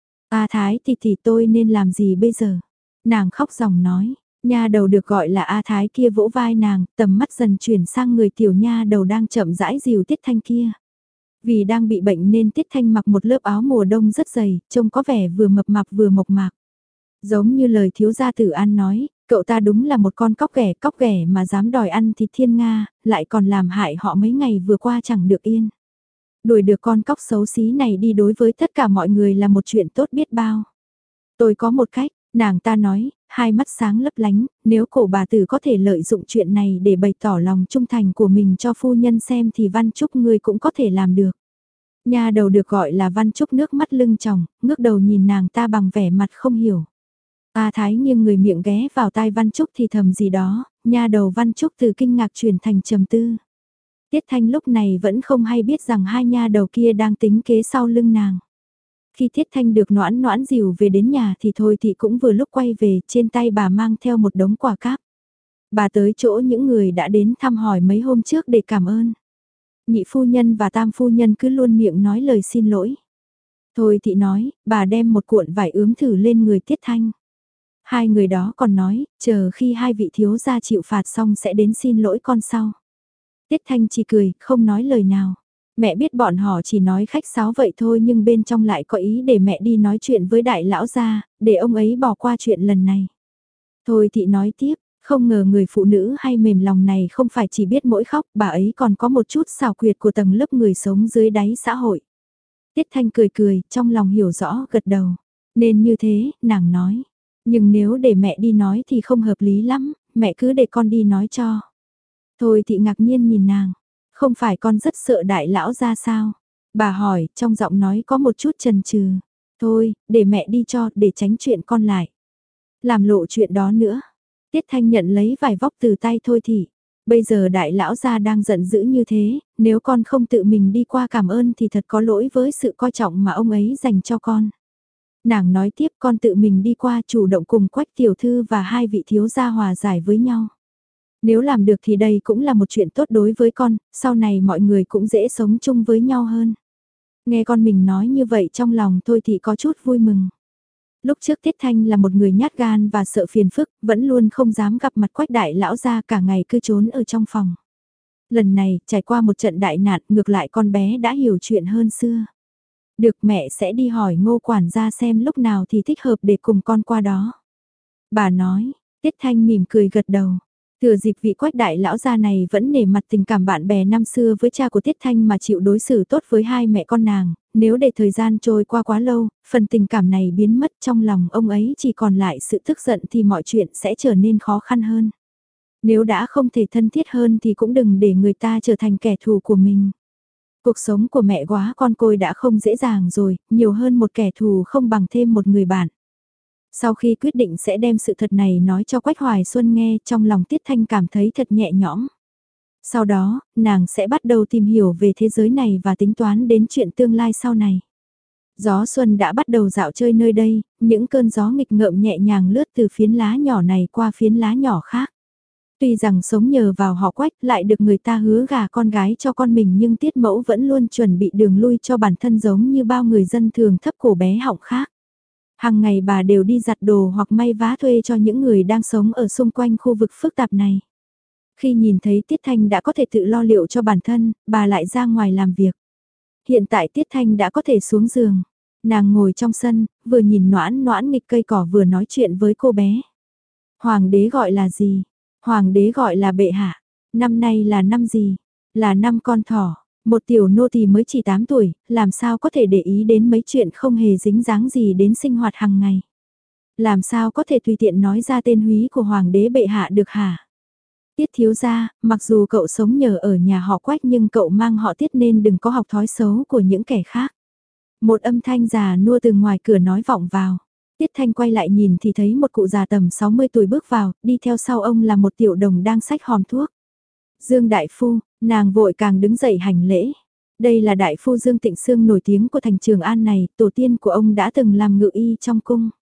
A Thái thì thì tôi nên làm gì bây giờ? Nàng khóc ròng nói. Nha đầu được gọi là A Thái kia vỗ vai nàng, tầm mắt dần chuyển sang người tiểu nha đầu đang chậm rãi dìu Tiết Thanh kia. Vì đang bị bệnh nên Tiết Thanh mặc một lớp áo mùa đông rất dày, trông có vẻ vừa mập mạp vừa mộc mạc. Giống như lời thiếu gia Tử An nói, cậu ta đúng là một con cóc ghẻ, cóc ghẻ mà dám đòi ăn thịt thiên nga, lại còn làm hại họ mấy ngày vừa qua chẳng được yên. Đuổi được con cóc xấu xí này đi đối với tất cả mọi người là một chuyện tốt biết bao. Tôi có một cách, nàng ta nói, hai mắt sáng lấp lánh, nếu cổ bà tử có thể lợi dụng chuyện này để bày tỏ lòng trung thành của mình cho phu nhân xem thì Văn Trúc ngươi cũng có thể làm được. Nhà đầu được gọi là Văn Trúc nước mắt lưng tròng, ngước đầu nhìn nàng ta bằng vẻ mặt không hiểu. A Thái nghiêng người miệng ghé vào tai Văn Trúc thì thầm gì đó, nha đầu Văn Trúc từ kinh ngạc chuyển thành trầm tư. Tiết Thanh lúc này vẫn không hay biết rằng hai nha đầu kia đang tính kế sau lưng nàng. Khi Tiết Thanh được noãn noãn dìu về đến nhà thì thôi thì cũng vừa lúc quay về, trên tay bà mang theo một đống quà cáp. Bà tới chỗ những người đã đến thăm hỏi mấy hôm trước để cảm ơn. Nhị phu nhân và tam phu nhân cứ luôn miệng nói lời xin lỗi. Thôi thì nói, bà đem một cuộn vải ướm thử lên người Tiết Thanh. Hai người đó còn nói, chờ khi hai vị thiếu gia chịu phạt xong sẽ đến xin lỗi con sau. Tiết Thanh chỉ cười, không nói lời nào. Mẹ biết bọn họ chỉ nói khách sáo vậy thôi nhưng bên trong lại có ý để mẹ đi nói chuyện với đại lão gia, để ông ấy bỏ qua chuyện lần này. Thôi thì nói tiếp, không ngờ người phụ nữ hay mềm lòng này không phải chỉ biết mỗi khóc, bà ấy còn có một chút xảo quyệt của tầng lớp người sống dưới đáy xã hội. Tiết Thanh cười cười, trong lòng hiểu rõ, gật đầu. Nên như thế, nàng nói. Nhưng nếu để mẹ đi nói thì không hợp lý lắm, mẹ cứ để con đi nói cho. Thôi thì ngạc nhiên nhìn nàng. Không phải con rất sợ đại lão ra sao? Bà hỏi, trong giọng nói có một chút chần chừ. Thôi, để mẹ đi cho, để tránh chuyện con lại. Làm lộ chuyện đó nữa. Tiết Thanh nhận lấy vải vóc từ tay Thôi Thị. Bây giờ đại lão gia đang giận dữ như thế, nếu con không tự mình đi qua cảm ơn thì thật có lỗi với sự coi trọng mà ông ấy dành cho con. Nàng nói tiếp con tự mình đi qua chủ động cùng Quách tiểu thư và hai vị thiếu gia hòa giải với nhau. Nếu làm được thì đây cũng là một chuyện tốt đối với con, sau này mọi người cũng dễ sống chung với nhau hơn. Nghe con mình nói như vậy trong lòng Thôi thì có chút vui mừng. Lúc trước Tiết Thanh là một người nhát gan và sợ phiền phức, vẫn luôn không dám gặp mặt Quách đại lão gia, cả ngày cứ trốn ở trong phòng. Lần này, trải qua một trận đại nạn, ngược lại con bé đã hiểu chuyện hơn xưa. Được, mẹ sẽ đi hỏi Ngô quản gia xem lúc nào thì thích hợp để cùng con qua đó. Bà nói, Tiết Thanh mỉm cười gật đầu. Thừa dịp vị Quách đại lão gia này vẫn nể mặt tình cảm bạn bè năm xưa với cha của Tiết Thanh mà chịu đối xử tốt với hai mẹ con nàng, nếu để thời gian trôi qua quá lâu, phần tình cảm này biến mất trong lòng ông ấy chỉ còn lại sự tức giận thì mọi chuyện sẽ trở nên khó khăn hơn. Nếu đã không thể thân thiết hơn thì cũng đừng để người ta trở thành kẻ thù của mình. Cuộc sống của mẹ quá con côi đã không dễ dàng rồi, nhiều hơn một kẻ thù không bằng thêm một người bạn. Sau khi quyết định sẽ đem sự thật này nói cho Quách Hoài Xuân nghe, trong lòng Tiết Thanh cảm thấy thật nhẹ nhõm. Sau đó, nàng sẽ bắt đầu tìm hiểu về thế giới này và tính toán đến chuyện tương lai sau này. Gió xuân đã bắt đầu dạo chơi nơi đây, những cơn gió nghịch ngợm nhẹ nhàng lướt từ phiến lá nhỏ này qua phiến lá nhỏ khác. Tuy rằng sống nhờ vào họ Quách lại được người ta hứa gả con gái cho con mình nhưng Tiết Mẫu vẫn luôn chuẩn bị đường lui cho bản thân giống như bao người dân thường thấp cổ bé họng khác. Hàng ngày bà đều đi giặt đồ hoặc may vá thuê cho những người đang sống ở xung quanh khu vực phức tạp này. Khi nhìn thấy Tiết Thanh đã có thể tự lo liệu cho bản thân, bà lại ra ngoài làm việc. Hiện tại Tiết Thanh đã có thể xuống giường. Nàng ngồi trong sân, vừa nhìn noãn noãn nghịch cây cỏ vừa nói chuyện với cô bé. Hoàng đế gọi là gì? Hoàng đế gọi là bệ hạ. Năm nay là năm gì? Là năm con thỏ. Một tiểu nô tỳ mới chỉ tám tuổi, làm sao có thể để ý đến mấy chuyện không hề dính dáng gì đến sinh hoạt hàng ngày. Làm sao có thể tùy tiện nói ra tên húy của hoàng đế bệ hạ được hả? Tiết thiếu gia, mặc dù cậu sống nhờ ở nhà họ Quách nhưng cậu mang họ Tiết nên đừng có học thói xấu của những kẻ khác. Một âm thanh già nua từ ngoài cửa nói vọng vào. Tiết Thanh quay lại nhìn thì thấy một cụ già tầm sáu mươi tuổi bước vào, đi theo sau ông là một tiểu đồng đang xách hòm thuốc. Dương Đại Phu, nàng vội càng đứng dậy hành lễ. Đây là Đại Phu Dương Tịnh Sương nổi tiếng của thành Trường An này, tổ tiên của ông đã từng làm ngự y trong cung.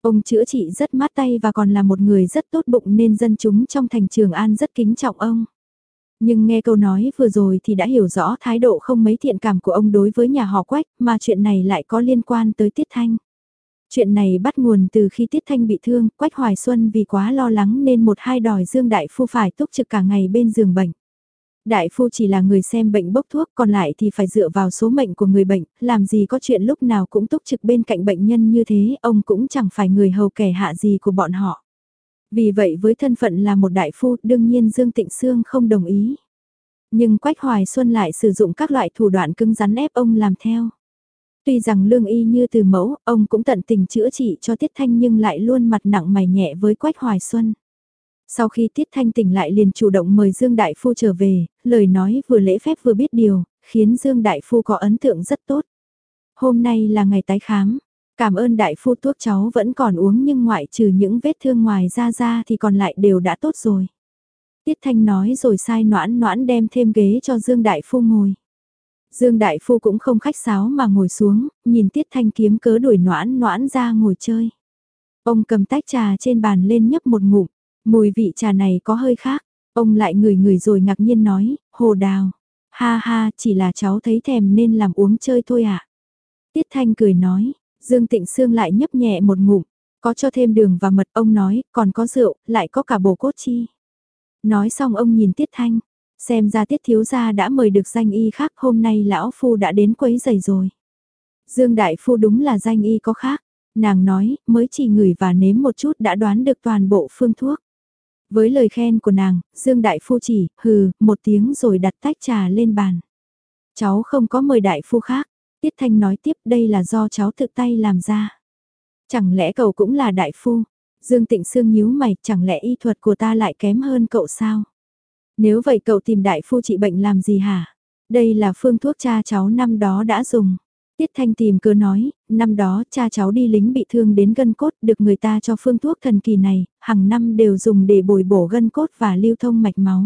Ông chữa trị rất mát tay và còn là một người rất tốt bụng nên dân chúng trong thành Trường An rất kính trọng ông. Nhưng nghe câu nói vừa rồi thì đã hiểu rõ thái độ không mấy thiện cảm của ông đối với nhà họ Quách, mà chuyện này lại có liên quan tới Tiết Thanh. Chuyện này bắt nguồn từ khi Tiết Thanh bị thương, Quách Hoài Xuân vì quá lo lắng nên một hai đòi Dương Đại Phu phải túc trực cả ngày bên giường bệnh. Đại Phu chỉ là người xem bệnh bốc thuốc, còn lại thì phải dựa vào số mệnh của người bệnh, làm gì có chuyện lúc nào cũng túc trực bên cạnh bệnh nhân như thế, ông cũng chẳng phải người hầu kẻ hạ gì của bọn họ. Vì vậy với thân phận là một đại phu, đương nhiên Dương Tịnh Sương không đồng ý. Nhưng Quách Hoài Xuân lại sử dụng các loại thủ đoạn cứng rắn ép ông làm theo. Tuy rằng lương y như từ mẫu, ông cũng tận tình chữa trị cho Tiết Thanh nhưng lại luôn mặt nặng mày nhẹ với Quách Hoài Xuân. Sau khi Tiết Thanh tỉnh lại liền chủ động mời Dương Đại Phu trở về, lời nói vừa lễ phép vừa biết điều, khiến Dương Đại Phu có ấn tượng rất tốt. Hôm nay là ngày tái khám, cảm ơn Đại Phu, thuốc cháu vẫn còn uống nhưng ngoại trừ những vết thương ngoài da ra thì còn lại đều đã tốt rồi. Tiết Thanh nói rồi sai Noãn Noãn đem thêm ghế cho Dương Đại Phu ngồi. Dương Đại Phu cũng không khách sáo mà ngồi xuống, nhìn Tiết Thanh kiếm cớ đuổi Noãn Noãn ra ngồi chơi. Ông cầm tách trà trên bàn lên nhấp một ngụm, mùi vị trà này có hơi khác. Ông lại ngửi ngửi rồi ngạc nhiên nói, hồ đào. Ha ha, chỉ là cháu thấy thèm nên làm uống chơi thôi ạ. À. Tiết Thanh cười nói, Dương Tịnh Sương lại nhấp nhẹ một ngụm, có cho thêm đường và mật, ông nói, còn có rượu, lại có cả bồ cốt chi. Nói xong ông nhìn Tiết Thanh, xem ra Tiết thiếu gia đã mời được danh y khác, hôm nay lão phu đã đến quấy giày rồi. Dương Đại Phu đúng là danh y có khác, nàng nói, mới chỉ ngửi và nếm một chút đã đoán được toàn bộ phương thuốc. Với lời khen của nàng, Dương Đại Phu chỉ, hừ, một tiếng rồi đặt tách trà lên bàn. Cháu không có mời Đại Phu khác, Tiết Thanh nói tiếp, đây là do cháu tự tay làm ra. Chẳng lẽ cậu cũng là Đại Phu? Dương Tịnh Sương nhíu mày, chẳng lẽ y thuật của ta lại kém hơn cậu sao? Nếu vậy cậu tìm Đại Phu trị bệnh làm gì hả? Đây là phương thuốc cha cháu năm đó đã dùng. Tiết Thanh tìm cớ nói, năm đó cha cháu đi lính bị thương đến gân cốt, được người ta cho phương thuốc thần kỳ này, hàng năm đều dùng để bồi bổ gân cốt và lưu thông mạch máu.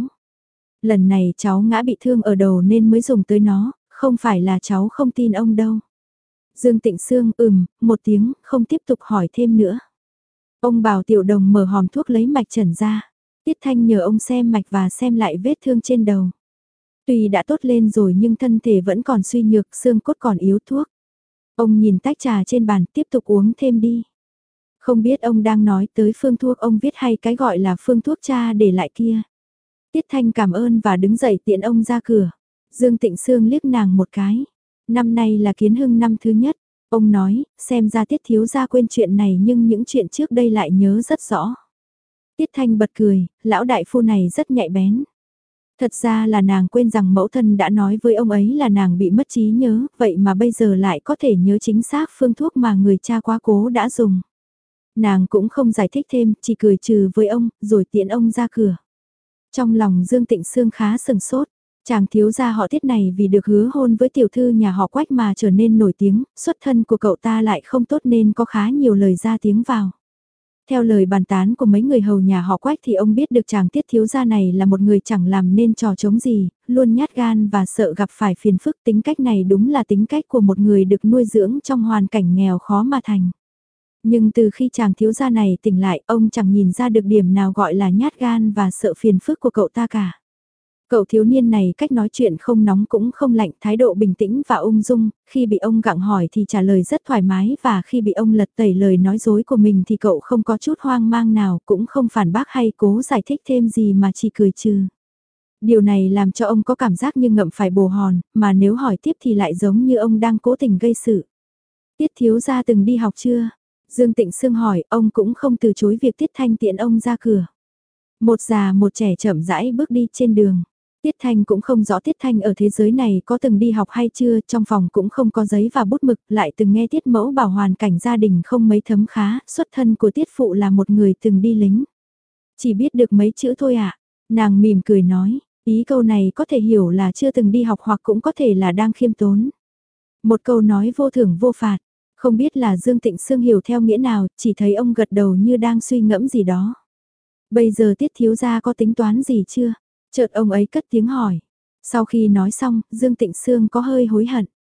Lần này cháu ngã bị thương ở đầu nên mới dùng tới nó, không phải là cháu không tin ông đâu. Dương Tịnh Sương ừm, một tiếng, không tiếp tục hỏi thêm nữa. Ông bảo Tiểu Đồng mở hòm thuốc lấy mạch trần ra. Tiết Thanh nhờ ông xem mạch và xem lại vết thương trên đầu. Tuy đã tốt lên rồi nhưng thân thể vẫn còn suy nhược, xương cốt còn yếu thuốc. Ông nhìn tách trà trên bàn, tiếp tục uống thêm đi. Không biết ông đang nói tới phương thuốc ông viết hay cái gọi là phương thuốc cha để lại kia. Tiết Thanh cảm ơn và đứng dậy tiện ông ra cửa. Dương Tịnh Sương liếc nàng một cái. Năm nay là Kiến Hưng năm thứ nhất. Ông nói, xem ra Tiết thiếu gia quên chuyện này nhưng những chuyện trước đây lại nhớ rất rõ. Tiết Thanh bật cười, lão đại phu này rất nhạy bén. Thật ra là nàng quên rằng mẫu thân đã nói với ông ấy là nàng bị mất trí nhớ, vậy mà bây giờ lại có thể nhớ chính xác phương thuốc mà người cha quá cố đã dùng. Nàng cũng không giải thích thêm, chỉ cười trừ với ông, rồi tiễn ông ra cửa. Trong lòng Dương Tịnh Sương khá sừng sốt, chàng thiếu gia họ Tiết này vì được hứa hôn với tiểu thư nhà họ Quách mà trở nên nổi tiếng, xuất thân của cậu ta lại không tốt nên có khá nhiều lời ra tiếng vào. Theo lời bàn tán của mấy người hầu nhà họ Quách thì ông biết được chàng Tiết thiếu gia này là một người chẳng làm nên trò chống gì, luôn nhát gan và sợ gặp phải phiền phức. Tính cách này đúng là tính cách của một người được nuôi dưỡng trong hoàn cảnh nghèo khó mà thành. Nhưng từ khi chàng thiếu gia này tỉnh lại, ông chẳng nhìn ra được điểm nào gọi là nhát gan và sợ phiền phức của cậu ta cả. Cậu thiếu niên này cách nói chuyện không nóng cũng không lạnh, thái độ bình tĩnh và ung dung, khi bị ông gặng hỏi thì trả lời rất thoải mái và khi bị ông lật tẩy lời nói dối của mình thì cậu không có chút hoang mang nào, cũng không phản bác hay cố giải thích thêm gì mà chỉ cười trừ. Điều này làm cho ông có cảm giác như ngậm phải bồ hòn, mà nếu hỏi tiếp thì lại giống như ông đang cố tình gây sự. Tiết thiếu gia từng đi học chưa? Dương Tịnh Sương hỏi, ông cũng không từ chối việc Tiết Thanh tiện ông ra cửa. Một già một trẻ chậm rãi bước đi trên đường. Tiết Thanh cũng không rõ Tiết Thanh ở thế giới này có từng đi học hay chưa, trong phòng cũng không có giấy và bút mực, lại từng nghe Tiết mẫu bảo hoàn cảnh gia đình không mấy thấm khá, xuất thân của Tiết phụ là một người từng đi lính. Chỉ biết được mấy chữ thôi ạ, à? Nàng mỉm cười nói, ý câu này có thể hiểu là chưa từng đi học hoặc cũng có thể là đang khiêm tốn. Một câu nói vô thưởng vô phạt, không biết là Dương Tịnh Sương hiểu theo nghĩa nào, chỉ thấy ông gật đầu như đang suy ngẫm gì đó. Bây giờ Tiết thiếu gia có tính toán gì chưa? Chợt ông ấy cất tiếng hỏi. Sau khi nói xong, Dương Tịnh Sương có hơi hối hận.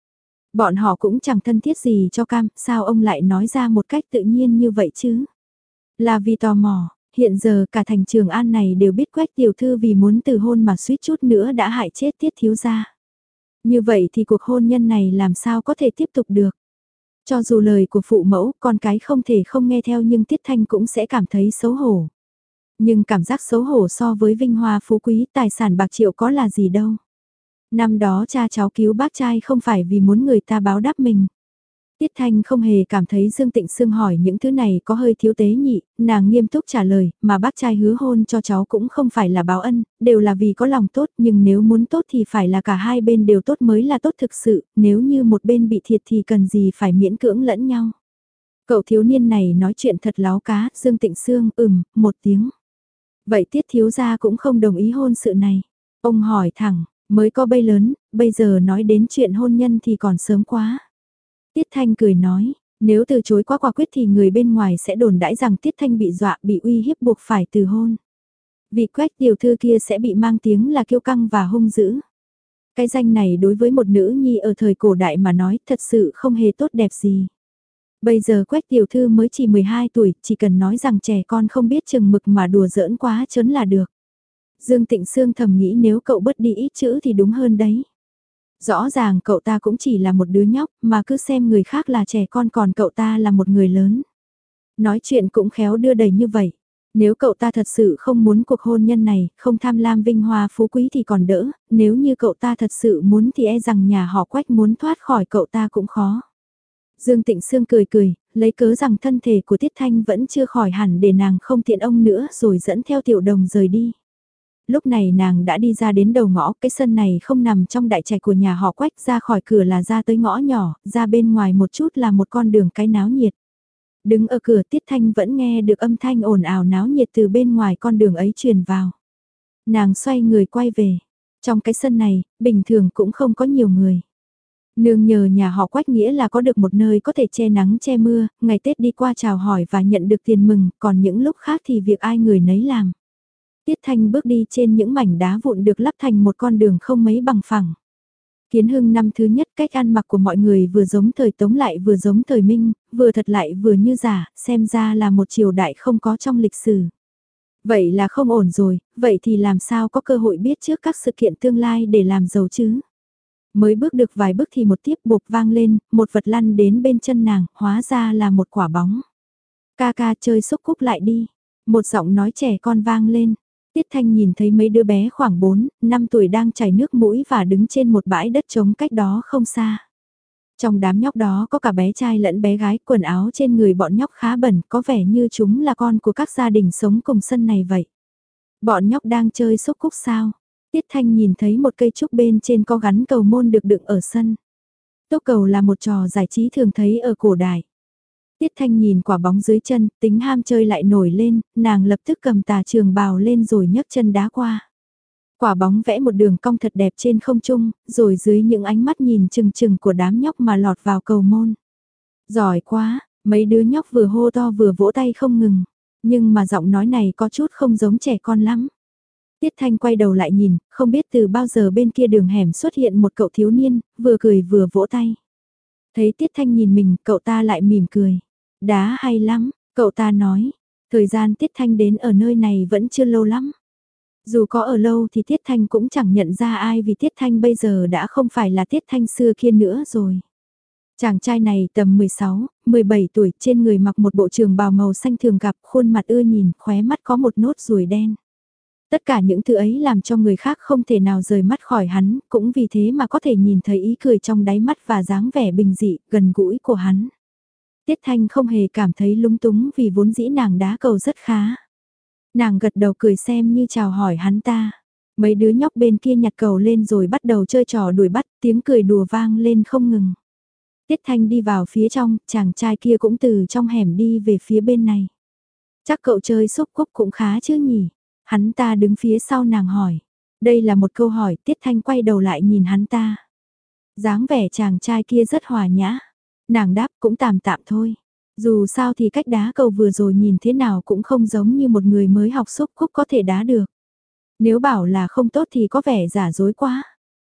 Bọn họ cũng chẳng thân thiết gì cho cam, sao ông lại nói ra một cách tự nhiên như vậy chứ? Là vì tò mò, hiện giờ cả thành Trường An này đều biết Quách tiểu thư vì muốn từ hôn mà suýt chút nữa đã hại chết Tiết thiếu gia. Như vậy thì cuộc hôn nhân này làm sao có thể tiếp tục được? Cho dù lời của phụ mẫu, con cái không thể không nghe theo nhưng Tiết Thanh cũng sẽ cảm thấy xấu hổ. Nhưng cảm giác xấu hổ so với vinh hoa phú quý tài sản bạc triệu có là gì đâu. Năm đó cha cháu cứu bác trai không phải vì muốn người ta báo đáp mình. Tiết Thanh không hề cảm thấy Dương Tịnh Sương hỏi những thứ này có hơi thiếu tế nhị, nàng nghiêm túc trả lời, mà bác trai hứa hôn cho cháu cũng không phải là báo ân, đều là vì có lòng tốt, nhưng nếu muốn tốt thì phải là cả hai bên đều tốt mới là tốt thực sự, nếu như một bên bị thiệt thì cần gì phải miễn cưỡng lẫn nhau. Cậu thiếu niên này nói chuyện thật láo cá, Dương Tịnh Sương ừm, một tiếng. Vậy Tiết thiếu gia cũng không đồng ý hôn sự này. Ông hỏi thẳng, mới có bay lớn, bây giờ nói đến chuyện hôn nhân thì còn sớm quá. Tiết Thanh cười nói, nếu từ chối quá quả quyết thì người bên ngoài sẽ đồn đãi rằng Tiết Thanh bị dọa bị uy hiếp buộc phải từ hôn. Vì Quách tiểu thư kia sẽ bị mang tiếng là kiêu căng và hung dữ. Cái danh này đối với một nữ nhi ở thời cổ đại mà nói thật sự không hề tốt đẹp gì. Bây giờ Quách tiểu thư mới chỉ mười hai tuổi, chỉ cần nói rằng trẻ con không biết chừng mực mà đùa giỡn quá chớn là được. Dương Tịnh Sương thầm nghĩ nếu cậu bớt đi ít chữ thì đúng hơn đấy. Rõ ràng cậu ta cũng chỉ là một đứa nhóc mà cứ xem người khác là trẻ con còn cậu ta là một người lớn. Nói chuyện cũng khéo đưa đẩy như vậy. Nếu cậu ta thật sự không muốn cuộc hôn nhân này, không tham lam vinh hoa phú quý thì còn đỡ, nếu như cậu ta thật sự muốn thì e rằng nhà họ Quách muốn thoát khỏi cậu ta cũng khó. Dương Tịnh Sương cười cười, lấy cớ rằng thân thể của Tiết Thanh vẫn chưa khỏi hẳn để nàng không tiện ông nữa rồi dẫn theo Tiểu Đồng rời đi. Lúc này nàng đã đi ra đến đầu ngõ, cái sân này không nằm trong đại trạch của nhà họ Quách, ra khỏi cửa là ra tới ngõ nhỏ, ra bên ngoài một chút là một con đường cái náo nhiệt. Đứng ở cửa Tiết Thanh vẫn nghe được âm thanh ồn ào náo nhiệt từ bên ngoài con đường ấy truyền vào. Nàng xoay người quay về. Trong cái sân này, bình thường cũng không có nhiều người. Nương nhờ nhà họ Quách nghĩa là có được một nơi có thể che nắng che mưa, ngày Tết đi qua chào hỏi và nhận được tiền mừng, còn những lúc khác thì việc ai người nấy làm. Tiết Thanh bước đi trên những mảnh đá vụn được lắp thành một con đường không mấy bằng phẳng. Kiến Hưng năm thứ nhất cách ăn mặc của mọi người vừa giống thời Tống lại vừa giống thời Minh, vừa thật lại vừa như giả, xem ra là một triều đại không có trong lịch sử. Vậy là không ổn rồi, vậy thì làm sao có cơ hội biết trước các sự kiện tương lai để làm giàu chứ? Mới bước được vài bước thì một tiếp bột vang lên, một vật lăn đến bên chân nàng, hóa ra là một quả bóng. Ca ca chơi xúc cúc lại đi. Một giọng nói trẻ con vang lên. Tiết Thanh nhìn thấy mấy đứa bé khoảng bốn, năm tuổi đang chảy nước mũi và đứng trên một bãi đất trống cách đó không xa. Trong đám nhóc đó có cả bé trai lẫn bé gái, quần áo trên người bọn nhóc khá bẩn, có vẻ như chúng là con của các gia đình sống cùng sân này vậy. Bọn nhóc đang chơi xúc cúc sao? Tiết Thanh nhìn thấy một cây trúc bên trên có gắn cầu môn được đựng ở sân. Tốc cầu là một trò giải trí thường thấy ở cổ đại. Tiết Thanh nhìn quả bóng dưới chân, tính ham chơi lại nổi lên, nàng lập tức cầm tà trường bào lên rồi nhấc chân đá qua. Quả bóng vẽ một đường cong thật đẹp trên không trung, rồi dưới những ánh mắt nhìn chừng chừng của đám nhóc mà lọt vào cầu môn. Giỏi quá, mấy đứa nhóc vừa hô to vừa vỗ tay không ngừng, nhưng mà giọng nói này có chút không giống trẻ con lắm. Tiết Thanh quay đầu lại nhìn, không biết từ bao giờ bên kia đường hẻm xuất hiện một cậu thiếu niên, vừa cười vừa vỗ tay. Thấy Tiết Thanh nhìn mình, cậu ta lại mỉm cười. Đá hay lắm, cậu ta nói. Thời gian Tiết Thanh đến ở nơi này vẫn chưa lâu lắm. Dù có ở lâu thì Tiết Thanh cũng chẳng nhận ra ai vì Tiết Thanh bây giờ đã không phải là Tiết Thanh xưa kia nữa rồi. Chàng trai này tầm mười sáu, mười bảy tuổi, trên người mặc một bộ trường bào màu xanh thường gặp, khuôn mặt ưa nhìn, khóe mắt có một nốt ruồi đen. Tất cả những thứ ấy làm cho người khác không thể nào rời mắt khỏi hắn, cũng vì thế mà có thể nhìn thấy ý cười trong đáy mắt và dáng vẻ bình dị, gần gũi của hắn. Tiết Thanh không hề cảm thấy lúng túng vì vốn dĩ nàng đá cầu rất khá. Nàng gật đầu cười xem như chào hỏi hắn ta. Mấy đứa nhóc bên kia nhặt cầu lên rồi bắt đầu chơi trò đuổi bắt, tiếng cười đùa vang lên không ngừng. Tiết Thanh đi vào phía trong, chàng trai kia cũng từ trong hẻm đi về phía bên này. Chắc cậu chơi xúc cúc cũng khá chứ nhỉ? Hắn ta đứng phía sau nàng hỏi. Đây là một câu hỏi, Tiết Thanh quay đầu lại nhìn hắn ta. Dáng vẻ chàng trai kia rất hòa nhã. Nàng đáp cũng tạm tạm thôi. Dù sao thì cách đá cầu vừa rồi nhìn thế nào cũng không giống như một người mới học xúc cúc có thể đá được. Nếu bảo là không tốt thì có vẻ giả dối quá.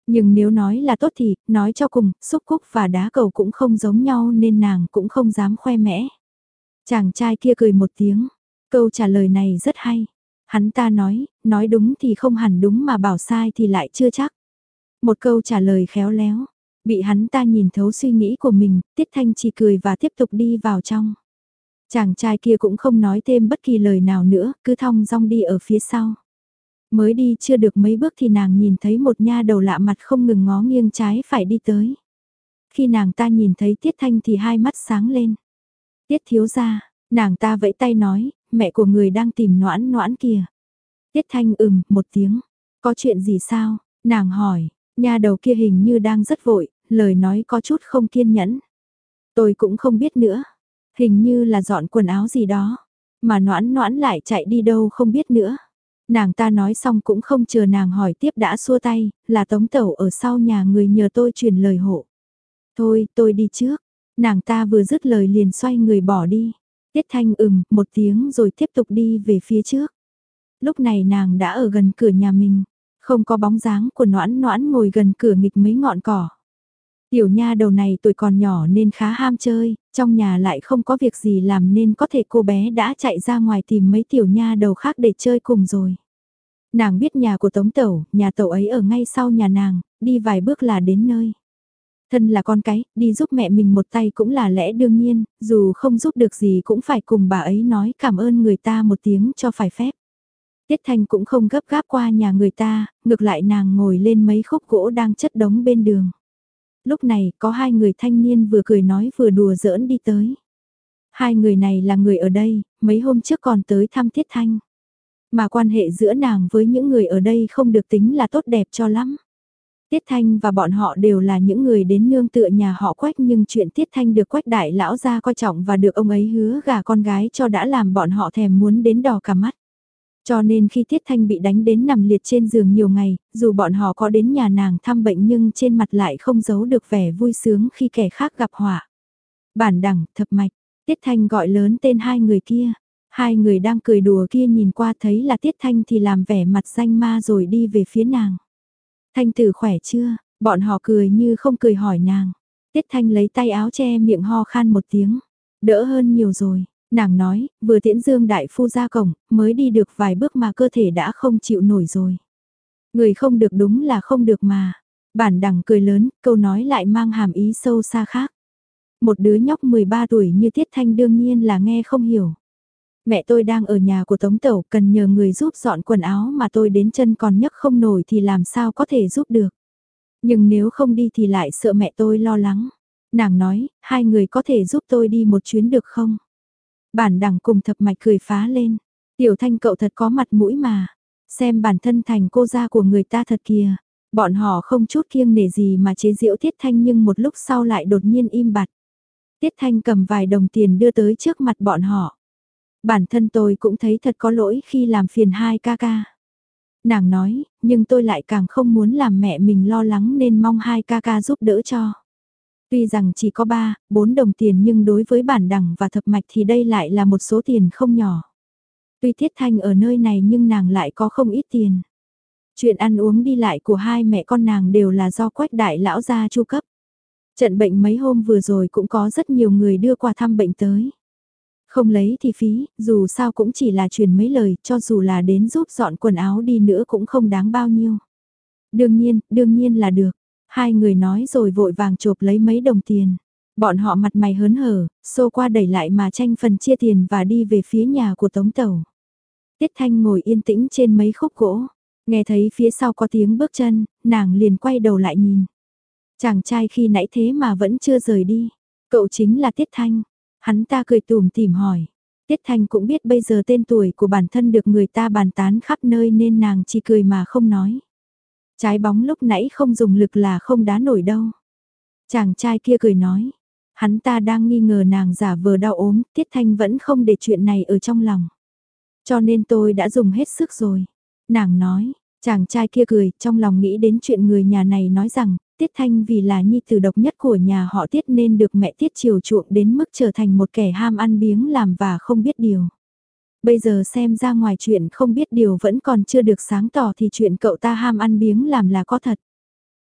Nhưng nếu nói là tốt thì, nói cho cùng, xúc cúc và đá cầu cũng không giống nhau nên nàng cũng không dám khoe mẽ. Chàng trai kia cười một tiếng, câu trả lời này rất hay. Hắn ta nói, nói đúng thì không hẳn đúng mà bảo sai thì lại chưa chắc. Một câu trả lời khéo léo, bị hắn ta nhìn thấu suy nghĩ của mình, Tiết Thanh chỉ cười và tiếp tục đi vào trong. Chàng trai kia cũng không nói thêm bất kỳ lời nào nữa, cứ thong dong đi ở phía sau. Mới đi chưa được mấy bước thì nàng nhìn thấy một nha đầu lạ mặt không ngừng ngó nghiêng trái phải đi tới. Khi nàng ta nhìn thấy Tiết Thanh thì hai mắt sáng lên. Tiết thiếu gia, nàng ta vẫy tay nói, mẹ của người đang tìm Noãn Noãn kìa. Tiết Thanh ừm một tiếng, có chuyện gì sao? Nàng hỏi, nha đầu kia hình như đang rất vội, lời nói có chút không kiên nhẫn. Tôi cũng không biết nữa, hình như là dọn quần áo gì đó, mà Noãn Noãn lại chạy đi đâu không biết nữa. Nàng ta nói xong cũng không chờ nàng hỏi tiếp đã xua tay, là Tống Tẩu ở sau nhà người nhờ tôi truyền lời hộ. Thôi, tôi đi trước. Nàng ta vừa dứt lời liền xoay người bỏ đi. Tiết Thanh ừm một tiếng rồi tiếp tục đi về phía trước. Lúc này nàng đã ở gần cửa nhà mình, không có bóng dáng của Noãn Noãn ngồi gần cửa nghịch mấy ngọn cỏ. Tiểu nha đầu này tuổi còn nhỏ nên khá ham chơi, trong nhà lại không có việc gì làm nên có thể cô bé đã chạy ra ngoài tìm mấy tiểu nha đầu khác để chơi cùng rồi. Nàng biết nhà của Tống Tẩu, nhà Tẩu ấy ở ngay sau nhà nàng, đi vài bước là đến nơi. Thân là con cái, đi giúp mẹ mình một tay cũng là lẽ đương nhiên, dù không giúp được gì cũng phải cùng bà ấy nói cảm ơn người ta một tiếng cho phải phép. Tiết Thanh cũng không gấp gáp qua nhà người ta, ngược lại nàng ngồi lên mấy khúc gỗ đang chất đống bên đường. Lúc này có hai người thanh niên vừa cười nói vừa đùa giỡn đi tới. Hai người này là người ở đây, mấy hôm trước còn tới thăm Tiết Thanh. Mà quan hệ giữa nàng với những người ở đây không được tính là tốt đẹp cho lắm. Tiết Thanh và bọn họ đều là những người đến nương tựa nhà họ Quách nhưng chuyện Tiết Thanh được Quách đại lão gia coi trọng và được ông ấy hứa gả con gái cho đã làm bọn họ thèm muốn đến đỏ cả mắt. Cho nên khi Tiết Thanh bị đánh đến nằm liệt trên giường nhiều ngày, dù bọn họ có đến nhà nàng thăm bệnh nhưng trên mặt lại không giấu được vẻ vui sướng khi kẻ khác gặp họa. Bản đẳng, thập mạch, Tiết Thanh gọi lớn tên hai người kia. Hai người đang cười đùa kia nhìn qua thấy là Tiết Thanh thì làm vẻ mặt danh ma rồi đi về phía nàng. Thanh tử khỏe chưa? Bọn họ cười như không cười hỏi nàng. Tiết Thanh lấy tay áo che miệng ho khan một tiếng. Đỡ hơn nhiều rồi. Nàng nói, vừa tiễn Dương đại phu ra cổng, mới đi được vài bước mà cơ thể đã không chịu nổi rồi. Người không được đúng là không được mà. Bản đẳng cười lớn, câu nói lại mang hàm ý sâu xa khác. Một đứa nhóc mười ba tuổi như Tiết Thanh đương nhiên là nghe không hiểu. Mẹ tôi đang ở nhà của Tống Tẩu cần nhờ người giúp dọn quần áo mà tôi đến chân còn nhấc không nổi thì làm sao có thể giúp được. Nhưng nếu không đi thì lại sợ mẹ tôi lo lắng. Nàng nói, hai người có thể giúp tôi đi một chuyến được không? Bản đẳng cùng thập mạch cười phá lên. Tiểu Thanh cậu thật có mặt mũi mà. Xem bản thân thành cô gia của người ta thật kìa. Bọn họ không chút kiêng nể gì mà chế giễu Tiết Thanh nhưng một lúc sau lại đột nhiên im bặt. Tiết Thanh cầm vài đồng tiền đưa tới trước mặt bọn họ. Bản thân tôi cũng thấy thật có lỗi khi làm phiền hai ca ca. Nàng nói, nhưng tôi lại càng không muốn làm mẹ mình lo lắng nên mong hai ca ca giúp đỡ cho. Tuy rằng chỉ có ba, bốn đồng tiền nhưng đối với bản đẳng và thập mạch thì đây lại là một số tiền không nhỏ. Tuy Thiết Thanh ở nơi này nhưng nàng lại có không ít tiền. Chuyện ăn uống đi lại của hai mẹ con nàng đều là do Quách đại lão gia chu cấp. Trận bệnh mấy hôm vừa rồi cũng có rất nhiều người đưa qua thăm bệnh tới. Không lấy thì phí, dù sao cũng chỉ là truyền mấy lời, cho dù là đến giúp dọn quần áo đi nữa cũng không đáng bao nhiêu. Đương nhiên, đương nhiên là được. Hai người nói rồi vội vàng chộp lấy mấy đồng tiền. Bọn họ mặt mày hớn hở, xô qua đẩy lại mà tranh phần chia tiền và đi về phía nhà của Tống Tẩu. Tiết Thanh ngồi yên tĩnh trên mấy khúc gỗ, nghe thấy phía sau có tiếng bước chân, nàng liền quay đầu lại nhìn. Chàng trai khi nãy thế mà vẫn chưa rời đi. Cậu chính là Tiết Thanh. Hắn ta cười tủm tỉm hỏi. Tiết Thanh cũng biết bây giờ tên tuổi của bản thân được người ta bàn tán khắp nơi nên nàng chỉ cười mà không nói. Trái bóng lúc nãy không dùng lực là không đá nổi đâu. Chàng trai kia cười nói. Hắn ta đang nghi ngờ nàng giả vờ đau ốm, Tiết Thanh vẫn không để chuyện này ở trong lòng. Cho nên tôi đã dùng hết sức rồi. Nàng nói, chàng trai kia cười, trong lòng nghĩ đến chuyện người nhà này nói rằng, Tiết Thanh vì là nhi tử độc nhất của nhà họ Tiết nên được mẹ Tiết chiều chuộng đến mức trở thành một kẻ ham ăn biếng làm và không biết điều. Bây giờ xem ra ngoài chuyện không biết điều vẫn còn chưa được sáng tỏ thì chuyện cậu ta ham ăn biếng làm là có thật.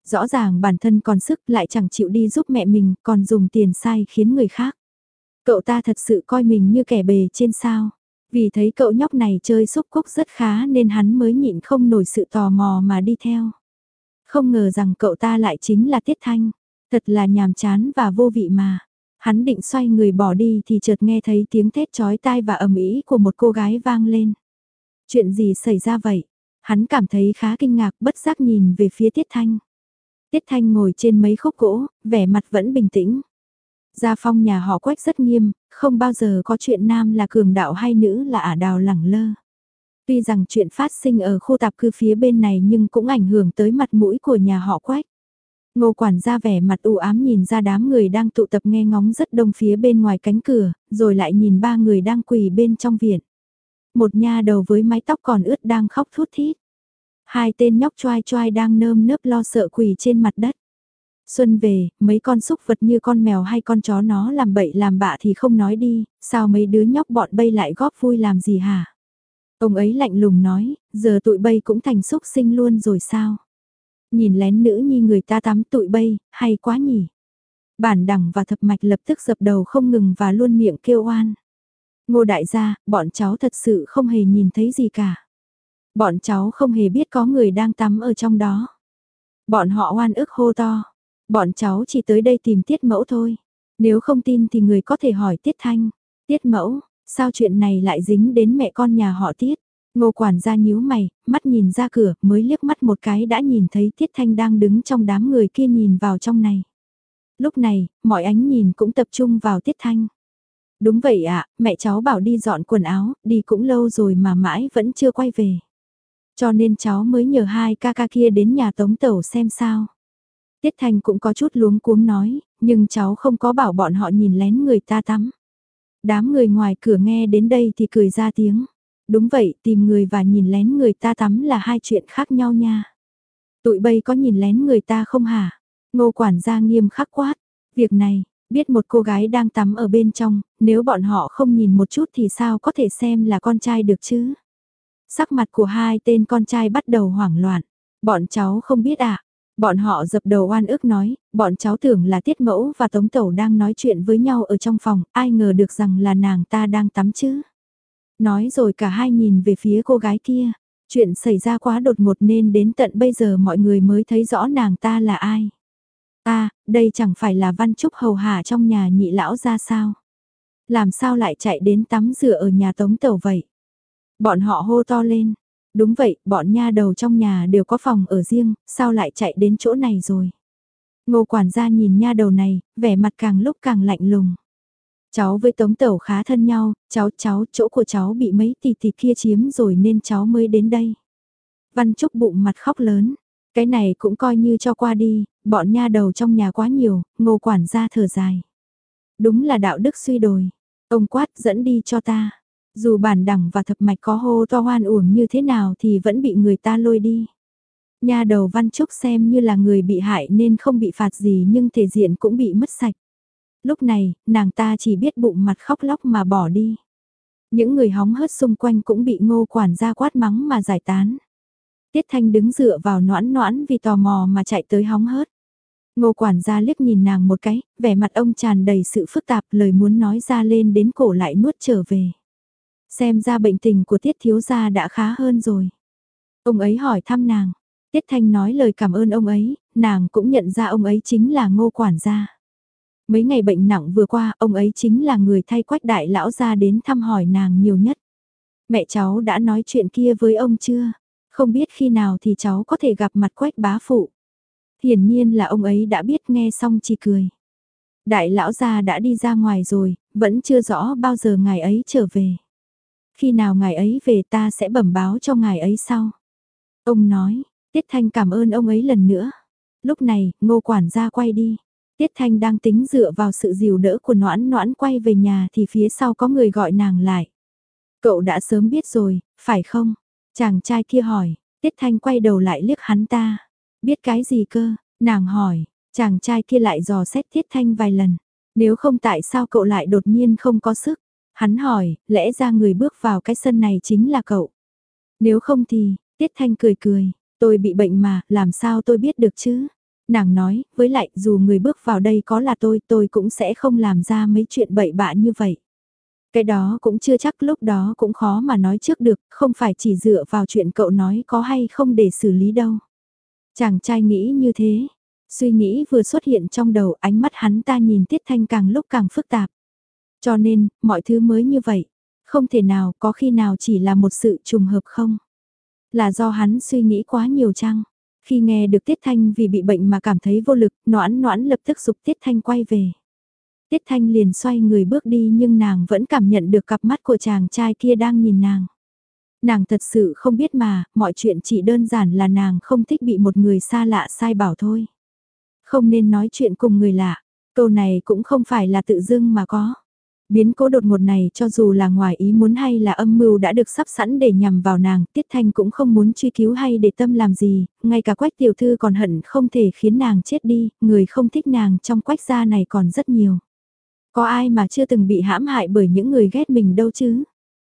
Rõ ràng bản thân còn sức lại chẳng chịu đi giúp mẹ mình, còn dùng tiền sai khiến người khác. Cậu ta thật sự coi mình như kẻ bề trên sao. Vì thấy cậu nhóc này chơi xúc cúc rất khá nên hắn mới nhịn không nổi sự tò mò mà đi theo. Không ngờ rằng cậu ta lại chính là Tiết Thanh. Thật là nhàm chán và vô vị mà. Hắn định xoay người bỏ đi thì chợt nghe thấy tiếng thét chói tai và ầm ĩ của một cô gái vang lên. Chuyện gì xảy ra vậy? Hắn cảm thấy khá kinh ngạc, bất giác nhìn về phía Tiết Thanh. Tiết Thanh ngồi trên mấy khúc gỗ, vẻ mặt vẫn bình tĩnh. Gia phong nhà họ Quách rất nghiêm, không bao giờ có chuyện nam là cường đạo hay nữ là ả đào lẳng lơ. Tuy rằng chuyện phát sinh ở khu tạp cư phía bên này nhưng cũng ảnh hưởng tới mặt mũi của nhà họ Quách. Ngô quản gia vẻ mặt u ám nhìn ra đám người đang tụ tập nghe ngóng rất đông phía bên ngoài cánh cửa, rồi lại nhìn ba người đang quỳ bên trong viện. Một nha đầu với mái tóc còn ướt đang khóc thút thít. Hai tên nhóc choai choai đang nơm nớp lo sợ quỳ trên mặt đất. Xuân về, mấy con súc vật như con mèo hay con chó nó làm bậy làm bạ thì không nói đi, sao mấy đứa nhóc bọn bay lại góp vui làm gì hả? Ông ấy lạnh lùng nói, giờ tụi bay cũng thành súc sinh luôn rồi sao? Nhìn lén nữ nhi người ta tắm tụi bay, hay quá nhỉ? Bản đẳng và thập mạch lập tức dập đầu không ngừng và luôn miệng kêu oan. Ngô đại gia, bọn cháu thật sự không hề nhìn thấy gì cả. Bọn cháu không hề biết có người đang tắm ở trong đó. Bọn họ oan ức hô to. Bọn cháu chỉ tới đây tìm Tiết Mẫu thôi. Nếu không tin thì người có thể hỏi Tiết Thanh. Tiết Mẫu, sao chuyện này lại dính đến mẹ con nhà họ Tiết? Ngô quản gia nhíu mày, mắt nhìn ra cửa, mới liếc mắt một cái đã nhìn thấy Tiết Thanh đang đứng trong đám người kia nhìn vào trong này. Lúc này, mọi ánh nhìn cũng tập trung vào Tiết Thanh. Đúng vậy ạ, mẹ cháu bảo đi dọn quần áo, đi cũng lâu rồi mà mãi vẫn chưa quay về. Cho nên cháu mới nhờ hai ca ca kia đến nhà Tống Tẩu xem sao. Tiết Thanh cũng có chút luống cuống nói, nhưng cháu không có bảo bọn họ nhìn lén người ta tắm. Đám người ngoài cửa nghe đến đây thì cười ra tiếng. Đúng vậy, tìm người và nhìn lén người ta tắm là hai chuyện khác nhau nha. Tụi bay có nhìn lén người ta không hả? Ngô quản gia nghiêm khắc quát. Việc này, biết một cô gái đang tắm ở bên trong, nếu bọn họ không nhìn một chút thì sao có thể xem là con trai được chứ? Sắc mặt của hai tên con trai bắt đầu hoảng loạn. Bọn cháu không biết à? Bọn họ dập đầu oan ức nói, bọn cháu tưởng là Tiết Mẫu và Tống Tẩu đang nói chuyện với nhau ở trong phòng, ai ngờ được rằng là nàng ta đang tắm chứ. Nói rồi cả hai nhìn về phía cô gái kia, chuyện xảy ra quá đột ngột nên đến tận bây giờ mọi người mới thấy rõ nàng ta là ai. À, đây chẳng phải là Văn Trúc hầu hạ trong nhà nhị lão ra sao? Làm sao lại chạy đến tắm rửa ở nhà Tống Tẩu vậy? Bọn họ hô to lên. Đúng vậy, bọn nha đầu trong nhà đều có phòng ở riêng, sao lại chạy đến chỗ này rồi? Ngô quản gia nhìn nha đầu này, vẻ mặt càng lúc càng lạnh lùng. Cháu với Tống Tẩu khá thân nhau, cháu cháu, chỗ của cháu bị mấy tỷ tỷ kia chiếm rồi nên cháu mới đến đây. Văn Trúc bụng mặt khóc lớn, cái này cũng coi như cho qua đi, bọn nha đầu trong nhà quá nhiều, Ngô quản gia thở dài. Đúng là đạo đức suy đồi, ông quát dẫn đi cho ta. Dù bản đẳng và thập mạch có hô to hoan uổng như thế nào thì vẫn bị người ta lôi đi. Nha đầu Văn Trúc xem như là người bị hại nên không bị phạt gì nhưng thể diện cũng bị mất sạch. Lúc này, nàng ta chỉ biết bụng mặt khóc lóc mà bỏ đi. Những người hóng hớt xung quanh cũng bị Ngô quản gia quát mắng mà giải tán. Tiết Thanh đứng dựa vào noãn noãn vì tò mò mà chạy tới hóng hớt. Ngô quản gia liếc nhìn nàng một cái, vẻ mặt ông tràn đầy sự phức tạp, lời muốn nói ra lên đến cổ lại nuốt trở về. Xem ra bệnh tình của Tiết thiếu gia đã khá hơn rồi. Ông ấy hỏi thăm nàng. Tiết Thanh nói lời cảm ơn ông ấy, nàng cũng nhận ra ông ấy chính là Ngô quản gia. Mấy ngày bệnh nặng vừa qua, ông ấy chính là người thay Quách đại lão gia đến thăm hỏi nàng nhiều nhất. Mẹ cháu đã nói chuyện kia với ông chưa? Không biết khi nào thì cháu có thể gặp mặt Quách bá phụ. Hiển nhiên là ông ấy đã biết, nghe xong chỉ cười. Đại lão gia đã đi ra ngoài rồi, vẫn chưa rõ bao giờ ngài ấy trở về. Khi nào ngài ấy về ta sẽ bẩm báo cho ngài ấy sau. Ông nói, Tiết Thanh cảm ơn ông ấy lần nữa. Lúc này, Ngô quản gia quay đi. Tiết Thanh đang tính dựa vào sự dìu đỡ của noãn noãn quay về nhà thì phía sau có người gọi nàng lại. Cậu đã sớm biết rồi, phải không? Chàng trai kia hỏi, Tiết Thanh quay đầu lại liếc hắn ta. Biết cái gì cơ? Nàng hỏi, chàng trai kia lại dò xét Tiết Thanh vài lần. Nếu không tại sao cậu lại đột nhiên không có sức? Hắn hỏi, lẽ ra người bước vào cái sân này chính là cậu. Nếu không thì, Tiết Thanh cười cười, tôi bị bệnh mà, làm sao tôi biết được chứ? Nàng nói, với lại dù người bước vào đây có là tôi, tôi cũng sẽ không làm ra mấy chuyện bậy bạ như vậy. Cái đó cũng chưa chắc, lúc đó cũng khó mà nói trước được, không phải chỉ dựa vào chuyện cậu nói có hay không để xử lý đâu. Chàng trai nghĩ như thế, suy nghĩ vừa xuất hiện trong đầu, ánh mắt hắn ta nhìn Tiết Thanh càng lúc càng phức tạp. Cho nên, mọi thứ mới như vậy, không thể nào có khi nào chỉ là một sự trùng hợp không? Là do hắn suy nghĩ quá nhiều chăng? Khi nghe được Tiết Thanh vì bị bệnh mà cảm thấy vô lực, Noãn Noãn lập tức giục Tiết Thanh quay về. Tiết Thanh liền xoay người bước đi nhưng nàng vẫn cảm nhận được cặp mắt của chàng trai kia đang nhìn nàng. Nàng thật sự không biết mà, mọi chuyện chỉ đơn giản là nàng không thích bị một người xa lạ sai bảo thôi. Không nên nói chuyện cùng người lạ, câu này cũng không phải là tự dưng mà có. Biến cố đột ngột này cho dù là ngoài ý muốn hay là âm mưu đã được sắp sẵn để nhằm vào nàng, Tiết Thanh cũng không muốn truy cứu hay để tâm làm gì, ngay cả Quách tiểu thư còn hận không thể khiến nàng chết đi, người không thích nàng trong Quách gia này còn rất nhiều. Có ai mà chưa từng bị hãm hại bởi những người ghét mình đâu chứ?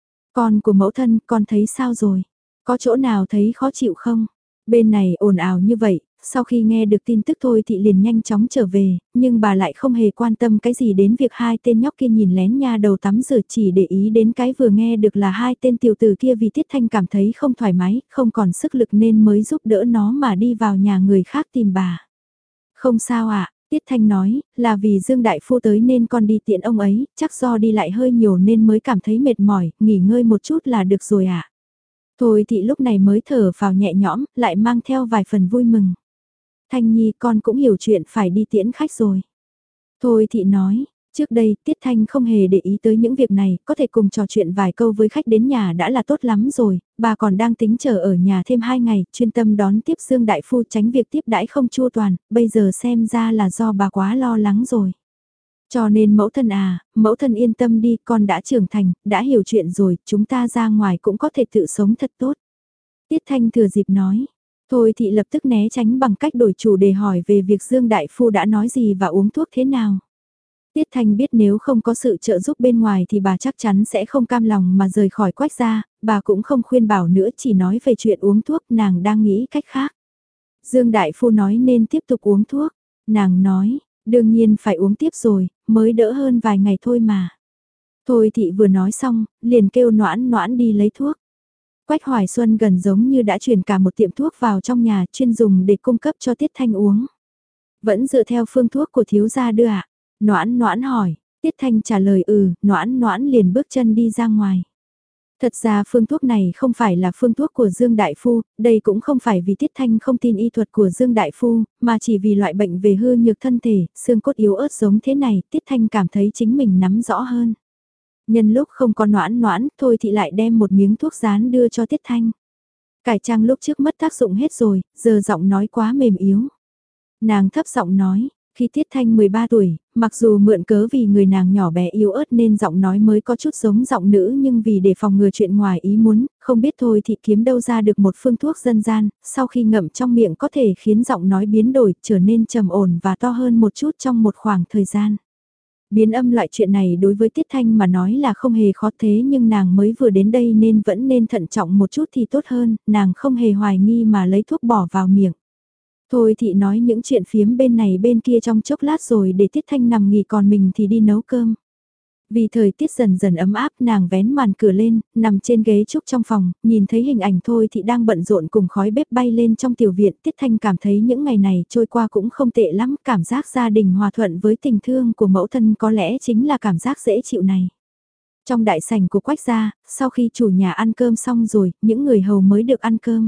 Con của mẫu thân, con thấy sao rồi? Có chỗ nào thấy khó chịu không? Bên này ồn ào như vậy, sau khi nghe được tin tức thôi thì liền nhanh chóng trở về, nhưng bà lại không hề quan tâm cái gì đến việc hai tên nhóc kia nhìn lén nha đầu tắm rửa, chỉ để ý đến cái vừa nghe được là hai tên tiểu tử kia vì Tiết Thanh cảm thấy không thoải mái, không còn sức lực nên mới giúp đỡ nó mà đi vào nhà người khác tìm bà. Không sao ạ. Tiết Thanh nói, là vì Dương Đại Phu tới nên con đi tiện ông ấy, chắc do đi lại hơi nhiều nên mới cảm thấy mệt mỏi, nghỉ ngơi một chút là được rồi ạ. À. Thôi thì lúc này mới thở vào nhẹ nhõm, lại mang theo vài phần vui mừng. Thanh Nhi con cũng hiểu chuyện phải đi tiễn khách rồi. Thôi thì nói, trước đây Tiết Thanh không hề để ý tới những việc này, có thể cùng trò chuyện vài câu với khách đến nhà đã là tốt lắm rồi, bà còn đang tính chờ ở nhà thêm hai ngày, chuyên tâm đón tiếp Dương Đại Phu tránh việc tiếp đãi không chu toàn, bây giờ xem ra là do bà quá lo lắng rồi. Cho nên mẫu thân à, mẫu thân yên tâm đi, con đã trưởng thành, đã hiểu chuyện rồi, chúng ta ra ngoài cũng có thể tự sống thật tốt. Tiết Thanh thừa dịp nói. Thôi thì lập tức né tránh bằng cách đổi chủ đề hỏi về việc Dương Đại Phu đã nói gì và uống thuốc thế nào. Tiết Thanh biết nếu không có sự trợ giúp bên ngoài thì bà chắc chắn sẽ không cam lòng mà rời khỏi Quách gia, bà cũng không khuyên bảo nữa, chỉ nói về chuyện uống thuốc, nàng đang nghĩ cách khác. Dương Đại Phu nói nên tiếp tục uống thuốc, nàng nói, đương nhiên phải uống tiếp rồi, mới đỡ hơn vài ngày thôi mà. Thôi thị vừa nói xong, liền kêu Noãn Noãn đi lấy thuốc. Quách Hoài Xuân gần giống như đã chuyển cả một tiệm thuốc vào trong nhà chuyên dùng để cung cấp cho Tiết Thanh uống. Vẫn dựa theo phương thuốc của thiếu gia đưa ạ. À? Noãn Noãn hỏi, Tiết Thanh trả lời ừ, Noãn Noãn liền bước chân đi ra ngoài. Thật ra phương thuốc này không phải là phương thuốc của Dương Đại Phu, đây cũng không phải vì Tiết Thanh không tin y thuật của Dương Đại Phu, mà chỉ vì loại bệnh về hư nhược thân thể, xương cốt yếu ớt giống thế này, Tiết Thanh cảm thấy chính mình nắm rõ hơn. Nhân lúc không có Noãn Noãn, thôi thì lại đem một miếng thuốc rán đưa cho Tiết Thanh. Cải trang lúc trước mất tác dụng hết rồi, giờ giọng nói quá mềm yếu. Nàng thấp giọng nói, khi Tiết Thanh mười ba tuổi, mặc dù mượn cớ vì người nàng nhỏ bé yếu ớt nên giọng nói mới có chút giống giọng nữ, nhưng vì để phòng ngừa chuyện ngoài ý muốn, không biết thôi thì kiếm đâu ra được một phương thuốc dân gian, sau khi ngậm trong miệng có thể khiến giọng nói biến đổi, trở nên trầm ổn và to hơn một chút trong một khoảng thời gian. Biến âm loại chuyện này đối với Tiết Thanh mà nói là không hề khó, thế nhưng nàng mới vừa đến đây nên vẫn nên thận trọng một chút thì tốt hơn, nàng không hề hoài nghi mà lấy thuốc bỏ vào miệng. Thôi thì nói những chuyện phiếm bên này bên kia trong chốc lát rồi để Tiết Thanh nằm nghỉ, còn mình thì đi nấu cơm. Vì thời tiết dần dần ấm áp, nàng vén màn cửa lên, nằm trên ghế trúc trong phòng, nhìn thấy hình ảnh Thôi thì đang bận rộn cùng khói bếp bay lên trong tiểu viện. Tiết Thanh cảm thấy những ngày này trôi qua cũng không tệ lắm, cảm giác gia đình hòa thuận với tình thương của mẫu thân có lẽ chính là cảm giác dễ chịu này. Trong đại sảnh của Quách gia, sau khi chủ nhà ăn cơm xong rồi, những người hầu mới được ăn cơm.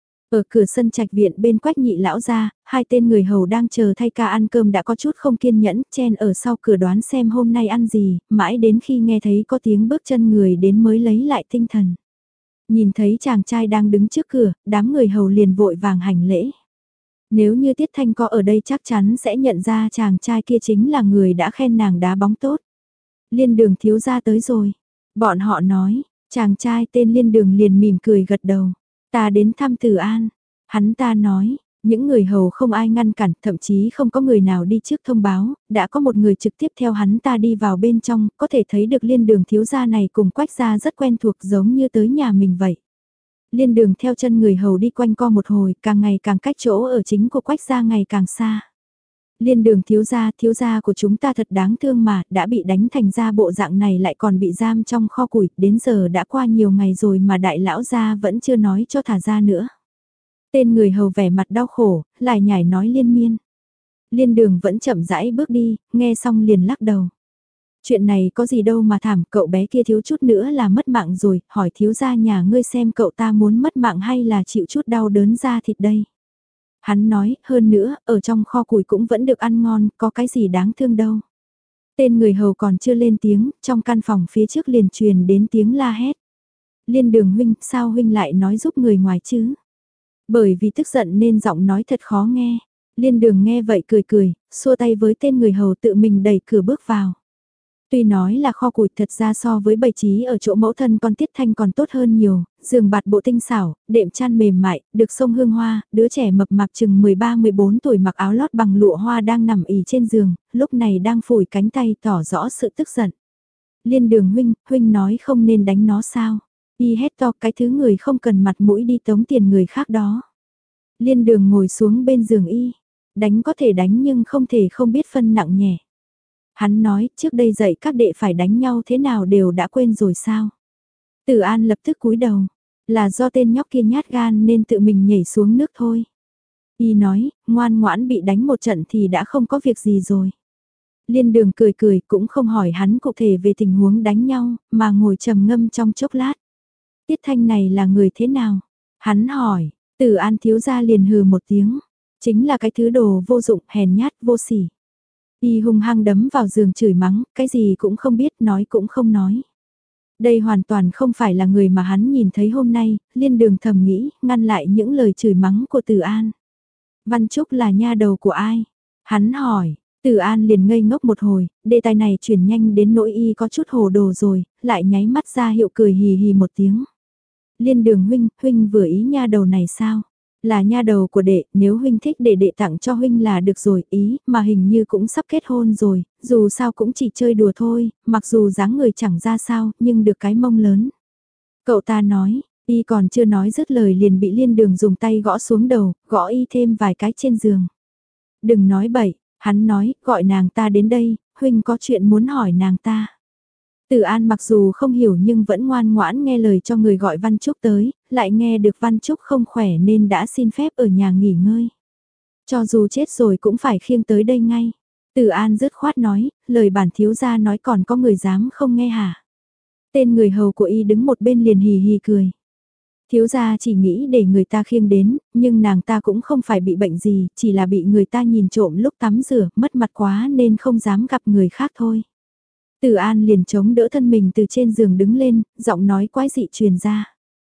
Ở cửa sân trạch viện bên Quách nhị lão gia, hai tên người hầu đang chờ thay ca ăn cơm đã có chút không kiên nhẫn, chen ở sau cửa đoán xem hôm nay ăn gì, mãi đến khi nghe thấy có tiếng bước chân người đến mới lấy lại tinh thần. Nhìn thấy chàng trai đang đứng trước cửa, đám người hầu liền vội vàng hành lễ. Nếu như Tiết Thanh có ở đây chắc chắn sẽ nhận ra chàng trai kia chính là người đã khen nàng đá bóng tốt. Liên Đường thiếu gia tới rồi. Bọn họ nói, chàng trai tên Liên Đường liền mỉm cười gật đầu. Ta đến thăm Từ An. Hắn ta nói, những người hầu không ai ngăn cản, thậm chí không có người nào đi trước thông báo, đã có một người trực tiếp theo hắn ta đi vào bên trong, có thể thấy được Liên Đường thiếu gia này cùng Quách gia rất quen thuộc giống như tới nhà mình vậy. Liên Đường theo chân người hầu đi quanh co một hồi, càng ngày càng cách chỗ ở chính của Quách gia ngày càng xa. Liên Đường thiếu gia, thiếu gia của chúng ta thật đáng thương mà, đã bị đánh thành ra bộ dạng này lại còn bị giam trong kho củi, đến giờ đã qua nhiều ngày rồi mà đại lão gia vẫn chưa nói cho thả ra nữa. Tên người hầu vẻ mặt đau khổ, lại nhảy nói liên miên. Liên Đường vẫn chậm rãi bước đi, nghe xong liền lắc đầu. Chuyện này có gì đâu mà thảm, cậu bé kia thiếu chút nữa là mất mạng rồi, hỏi thiếu gia nhà ngươi xem cậu ta muốn mất mạng hay là chịu chút đau đớn da thịt đây. Hắn nói, hơn nữa, ở trong kho củi cũng vẫn được ăn ngon, có cái gì đáng thương đâu. Tên người hầu còn chưa lên tiếng, trong căn phòng phía trước liền truyền đến tiếng la hét. Liên Đường huynh, sao huynh lại nói giúp người ngoài chứ? Bởi vì tức giận nên giọng nói thật khó nghe. Liên Đường nghe vậy cười cười, xua tay với tên người hầu tự mình đẩy cửa bước vào. Tuy nói là kho củi thật ra so với bày trí ở chỗ mẫu thân con Tiết Thanh còn tốt hơn nhiều, giường bạt bộ tinh xảo, đệm chăn mềm mại, được xông hương hoa, đứa trẻ mập mạp chừng mười ba mười bốn tuổi mặc áo lót bằng lụa hoa đang nằm ì trên giường, lúc này đang phủi cánh tay tỏ rõ sự tức giận. Liên Đường huynh, huynh nói không nên đánh nó sao? Y hét to cái thứ người không cần mặt mũi đi tống tiền người khác đó. Liên Đường ngồi xuống bên giường y, đánh có thể đánh nhưng không thể không biết phân nặng nhẹ. Hắn nói, trước đây dạy các đệ phải đánh nhau thế nào đều đã quên rồi sao? Tử An lập tức cúi đầu, là do tên nhóc kia nhát gan nên tự mình nhảy xuống nước thôi. Y nói, ngoan ngoãn bị đánh một trận thì đã không có việc gì rồi. Liên Đường cười cười cũng không hỏi hắn cụ thể về tình huống đánh nhau, mà ngồi trầm ngâm trong chốc lát. Tiết Thanh này là người thế nào? Hắn hỏi, Tử An thiếu gia liền hừ một tiếng. Chính là cái thứ đồ vô dụng, hèn nhát, vô sỉ. Y hung hăng đấm vào giường chửi mắng, cái gì cũng không biết, nói cũng không nói. Đây hoàn toàn không phải là người mà hắn nhìn thấy hôm nay, Liên Đường thầm nghĩ, ngăn lại những lời chửi mắng của Tử An. Văn Trúc là nha đầu của ai? Hắn hỏi, Tử An liền ngây ngốc một hồi, đề tài này chuyển nhanh đến nỗi y có chút hồ đồ rồi, lại nháy mắt ra hiệu cười hì hì một tiếng. Liên Đường huynh, huynh vừa ý nha đầu này sao? Là nha đầu của đệ, nếu huynh thích để đệ tặng cho huynh là được rồi, ý, mà hình như cũng sắp kết hôn rồi, dù sao cũng chỉ chơi đùa thôi, mặc dù dáng người chẳng ra sao, nhưng được cái mông lớn. Cậu ta nói, y còn chưa nói dứt lời liền bị Liên Đường dùng tay gõ xuống đầu, gõ y thêm vài cái trên giường. Đừng nói bậy, hắn nói, gọi nàng ta đến đây, huynh có chuyện muốn hỏi nàng ta. Tử An mặc dù không hiểu nhưng vẫn ngoan ngoãn nghe lời cho người gọi Văn Trúc tới, lại nghe được Văn Trúc không khỏe nên đã xin phép ở nhà nghỉ ngơi. Cho dù chết rồi cũng phải khiêng tới đây ngay. Tử An dứt khoát nói, lời bản thiếu gia nói còn có người dám không nghe hả? Tên người hầu của y đứng một bên liền hì hì cười. Thiếu gia chỉ nghĩ để người ta khiêng đến, nhưng nàng ta cũng không phải bị bệnh gì, chỉ là bị người ta nhìn trộm lúc tắm rửa, mất mặt quá nên không dám gặp người khác thôi. Tử An liền chống đỡ thân mình từ trên giường đứng lên, giọng nói quái dị truyền ra.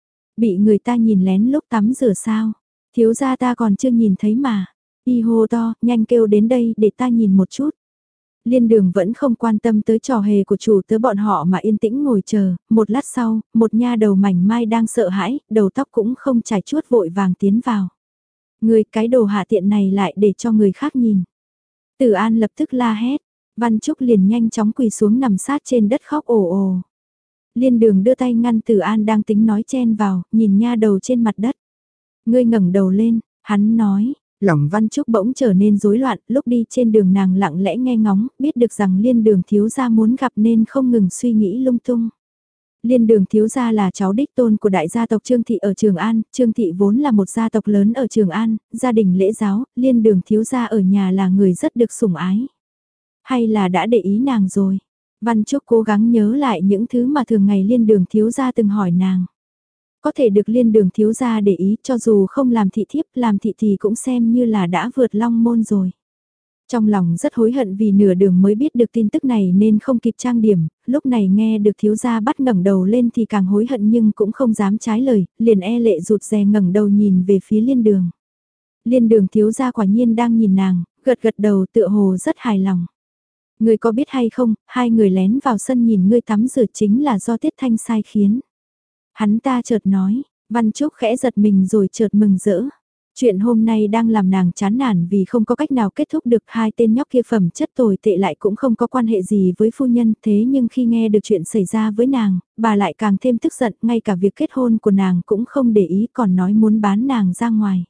Bị người ta nhìn lén lúc tắm rửa sao? Thiếu gia ta còn chưa nhìn thấy mà. Y hô to, nhanh kêu đến đây để ta nhìn một chút. Liên Đường vẫn không quan tâm tới trò hề của chủ tớ bọn họ mà yên tĩnh ngồi chờ, một lát sau, một nha đầu mảnh mai đang sợ hãi, đầu tóc cũng không trải chuốt vội vàng tiến vào. Người cái đồ hạ tiện này lại để cho người khác nhìn. Tử An lập tức la hét. Văn Trúc liền nhanh chóng quỳ xuống nằm sát trên đất khóc ồ ồ. Liên Đường đưa tay ngăn Tử An đang tính nói chen vào, nhìn nha đầu trên mặt đất. Ngươi ngẩng đầu lên, hắn nói, lòng Văn Trúc bỗng trở nên rối loạn, lúc đi trên đường nàng lặng lẽ nghe ngóng, biết được rằng Liên Đường thiếu gia muốn gặp nên không ngừng suy nghĩ lung tung. Liên Đường thiếu gia là cháu đích tôn của đại gia tộc Trương Thị ở Trường An, Trương Thị vốn là một gia tộc lớn ở Trường An, gia đình lễ giáo, Liên Đường thiếu gia ở nhà là người rất được sủng ái. Hay là đã để ý nàng rồi? Văn Trúc cố gắng nhớ lại những thứ mà thường ngày Liên Đường thiếu gia từng hỏi nàng. Có thể được Liên Đường thiếu gia để ý cho dù không làm thị thiếp, làm thị thì cũng xem như là đã vượt long môn rồi. Trong lòng rất hối hận vì nửa đường mới biết được tin tức này nên không kịp trang điểm, lúc này nghe được thiếu gia bắt ngẩng đầu lên thì càng hối hận nhưng cũng không dám trái lời, liền e lệ rụt rè ngẩng đầu nhìn về phía Liên Đường. Liên Đường thiếu gia quả nhiên đang nhìn nàng, gật gật đầu tựa hồ rất hài lòng. Ngươi có biết hay không, hai người lén vào sân nhìn ngươi tắm rửa chính là do Tiết Thanh sai khiến. Hắn ta chợt nói, Văn Trúc khẽ giật mình rồi chợt mừng rỡ. Chuyện hôm nay đang làm nàng chán nản vì không có cách nào kết thúc được hai tên nhóc kia phẩm chất tồi tệ lại cũng không có quan hệ gì với phu nhân, thế nhưng khi nghe được chuyện xảy ra với nàng, bà lại càng thêm tức giận, ngay cả việc kết hôn của nàng cũng không để ý còn nói muốn bán nàng ra ngoài.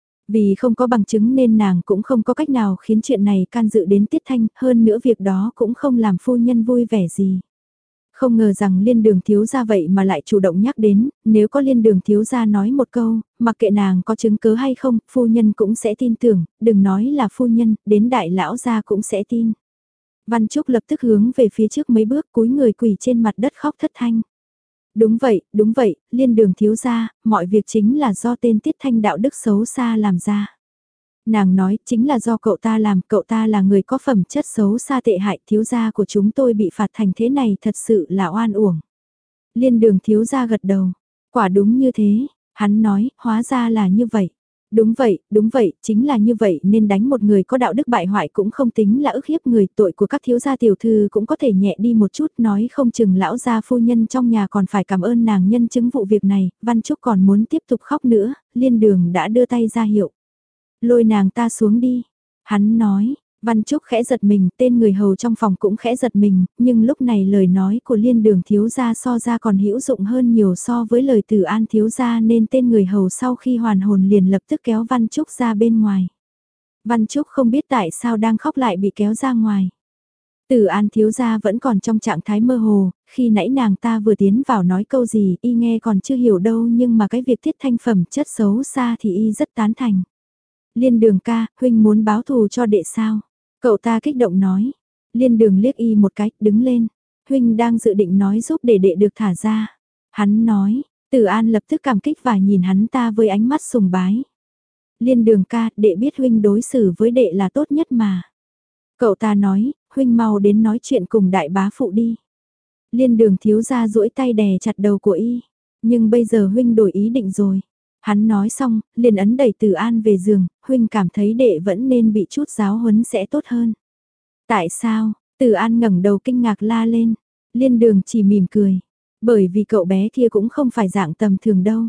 Vì không có bằng chứng nên nàng cũng không có cách nào khiến chuyện này can dự đến Tiết Thanh, hơn nữa việc đó cũng không làm phu nhân vui vẻ gì. Không ngờ rằng liên đường thiếu gia vậy mà lại chủ động nhắc đến, nếu có liên đường thiếu gia nói một câu, mặc kệ nàng có chứng cứ hay không, phu nhân cũng sẽ tin tưởng, đừng nói là phu nhân, đến đại lão gia cũng sẽ tin. Văn Trúc lập tức hướng về phía trước mấy bước cúi người quỳ trên mặt đất khóc thất thanh. Đúng vậy, đúng vậy, liên đường thiếu gia, mọi việc chính là do tên Tiết Thanh đạo đức xấu xa làm ra. Nàng nói chính là do cậu ta làm, cậu ta là người có phẩm chất xấu xa tệ hại, thiếu gia của chúng tôi bị phạt thành thế này thật sự là oan uổng. Liên đường thiếu gia gật đầu, quả đúng như thế, hắn nói, hóa ra là như vậy. Đúng vậy, đúng vậy, chính là như vậy nên đánh một người có đạo đức bại hoại cũng không tính là ức hiếp người, tội của các thiếu gia tiểu thư cũng có thể nhẹ đi một chút, nói không chừng lão gia phu nhân trong nhà còn phải cảm ơn nàng nhân chứng vụ việc này. Văn Trúc còn muốn tiếp tục khóc nữa, liên đường đã đưa tay ra hiệu. Lôi nàng ta xuống đi, hắn nói. Văn Trúc khẽ giật mình, tên người hầu trong phòng cũng khẽ giật mình, nhưng lúc này lời nói của liên đường thiếu gia so ra còn hữu dụng hơn nhiều so với lời từ an thiếu gia nên tên người hầu sau khi hoàn hồn liền lập tức kéo Văn Trúc ra bên ngoài. Văn Trúc không biết tại sao đang khóc lại bị kéo ra ngoài. Từ an thiếu gia vẫn còn trong trạng thái mơ hồ, khi nãy nàng ta vừa tiến vào nói câu gì y nghe còn chưa hiểu đâu nhưng mà cái việc Tiết Thanh phẩm chất xấu xa thì y rất tán thành. Liên đường ca, huynh muốn báo thù cho đệ sao? Cậu ta kích động nói. Liên đường liếc y một cái, đứng lên. Huynh đang dự định nói giúp để đệ được thả ra. Hắn nói, Tử An lập tức cảm kích và nhìn hắn ta với ánh mắt sùng bái. Liên đường ca, đệ biết huynh đối xử với đệ là tốt nhất mà. Cậu ta nói, huynh mau đến nói chuyện cùng đại bá phụ đi. Liên đường thiếu ra duỗi tay đè chặt đầu của y. Nhưng bây giờ huynh đổi ý định rồi. Hắn nói xong, liền ấn đẩy Từ An về giường, huynh cảm thấy đệ vẫn nên bị chút giáo huấn sẽ tốt hơn. Tại sao? Từ An ngẩng đầu kinh ngạc la lên. Liên đường chỉ mỉm cười. Bởi vì cậu bé kia cũng không phải dạng tầm thường đâu.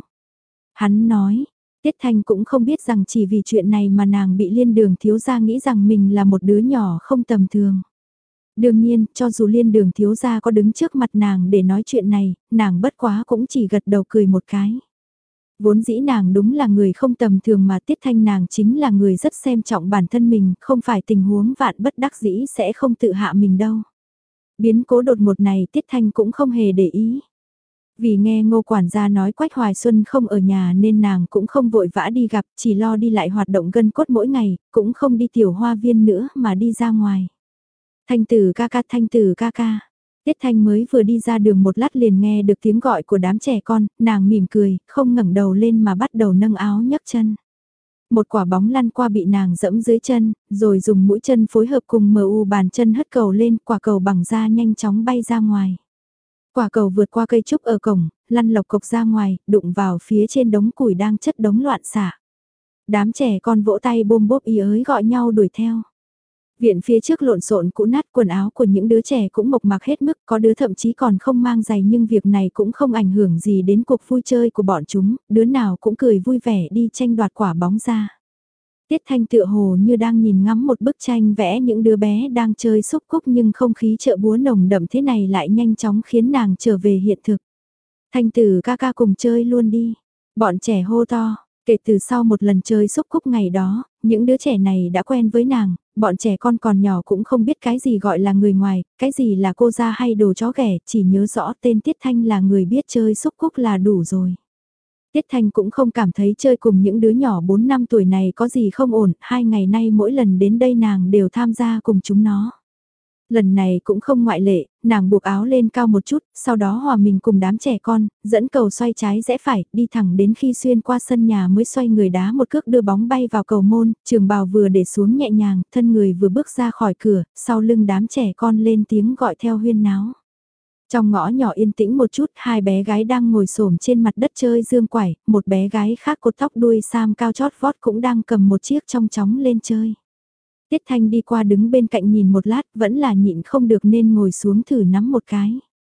Hắn nói, Tiết Thanh cũng không biết rằng chỉ vì chuyện này mà nàng bị liên đường thiếu gia nghĩ rằng mình là một đứa nhỏ không tầm thường. Đương nhiên, cho dù liên đường thiếu gia có đứng trước mặt nàng để nói chuyện này, nàng bất quá cũng chỉ gật đầu cười một cái. Vốn dĩ nàng đúng là người không tầm thường mà Tiết Thanh nàng chính là người rất xem trọng bản thân mình, không phải tình huống vạn bất đắc dĩ sẽ không tự hạ mình đâu. Biến cố đột ngột này Tiết Thanh cũng không hề để ý. Vì nghe Ngô quản gia nói Quách Hoài Xuân không ở nhà nên nàng cũng không vội vã đi gặp, chỉ lo đi lại hoạt động gân cốt mỗi ngày, cũng không đi tiểu hoa viên nữa mà đi ra ngoài. Thanh tử ca ca, thanh tử ca ca. Tiết Thanh mới vừa đi ra đường một lát liền nghe được tiếng gọi của đám trẻ con, nàng mỉm cười, không ngẩng đầu lên mà bắt đầu nâng áo nhấc chân. Một quả bóng lăn qua bị nàng dẫm dưới chân, rồi dùng mũi chân phối hợp cùng mờ u bàn chân hất cầu lên, quả cầu bằng da nhanh chóng bay ra ngoài. Quả cầu vượt qua cây trúc ở cổng, lăn lộc cộc ra ngoài, đụng vào phía trên đống củi đang chất đống loạn xả. Đám trẻ con vỗ tay bôm bốp ý ới gọi nhau đuổi theo. Viện phía trước lộn xộn cũ nát, quần áo của những đứa trẻ cũng mộc mạc hết mức, có đứa thậm chí còn không mang giày nhưng việc này cũng không ảnh hưởng gì đến cuộc vui chơi của bọn chúng, đứa nào cũng cười vui vẻ đi tranh đoạt quả bóng ra. Tiết Thanh tựa hồ như đang nhìn ngắm một bức tranh vẽ những đứa bé đang chơi xúc cúc nhưng không khí chợ búa nồng đậm thế này lại nhanh chóng khiến nàng trở về hiện thực. Thanh tử ca ca cùng chơi luôn đi. Bọn trẻ hô to, kể từ sau một lần chơi xúc cúc ngày đó, những đứa trẻ này đã quen với nàng, bọn trẻ con còn nhỏ cũng không biết cái gì gọi là người ngoài, cái gì là cô gia hay đồ chó ghẻ, chỉ nhớ rõ tên Tiết Thanh là người biết chơi xúc cúc là đủ rồi. Tiết Thanh cũng không cảm thấy chơi cùng những đứa nhỏ bốn năm tuổi này có gì không ổn, hai ngày nay mỗi lần đến đây nàng đều tham gia cùng chúng nó. Lần này cũng không ngoại lệ, nàng buộc áo lên cao một chút, sau đó hòa mình cùng đám trẻ con, dẫn cầu xoay trái rẽ phải, đi thẳng đến khi xuyên qua sân nhà mới xoay người đá một cước đưa bóng bay vào cầu môn, trường bào vừa để xuống nhẹ nhàng, thân người vừa bước ra khỏi cửa, sau lưng đám trẻ con lên tiếng gọi theo huyên náo. Trong ngõ nhỏ yên tĩnh một chút, hai bé gái đang ngồi xổm trên mặt đất chơi dương quải, một bé gái khác cột tóc đuôi sam cao chót vót cũng đang cầm một chiếc trong chóng lên chơi. Tiết Thanh đi qua đứng bên cạnh nhìn một lát vẫn là nhịn không được nên ngồi xuống thử nắm một cái.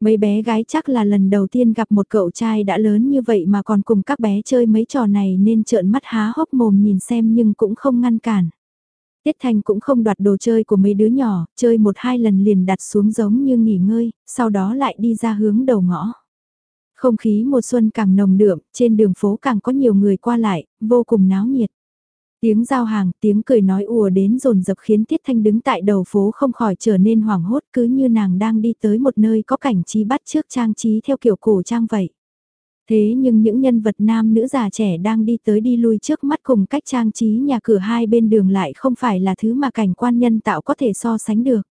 Mấy bé gái chắc là lần đầu tiên gặp một cậu trai đã lớn như vậy mà còn cùng các bé chơi mấy trò này nên trợn mắt há hốc mồm nhìn xem nhưng cũng không ngăn cản. Tiết Thanh cũng không đoạt đồ chơi của mấy đứa nhỏ, chơi một hai lần liền đặt xuống giống như nghỉ ngơi, sau đó lại đi ra hướng đầu ngõ. Không khí mùa xuân càng nồng đượm, trên đường phố càng có nhiều người qua lại, vô cùng náo nhiệt. Tiếng giao hàng, tiếng cười nói ùa đến dồn dập khiến Tiết Thanh đứng tại đầu phố không khỏi trở nên hoảng hốt, cứ như nàng đang đi tới một nơi có cảnh trí bắt chước trang trí theo kiểu cổ trang vậy. Thế nhưng những nhân vật nam nữ già trẻ đang đi tới đi lui trước mắt cùng cách trang trí nhà cửa hai bên đường lại không phải là thứ mà cảnh quan nhân tạo có thể so sánh được.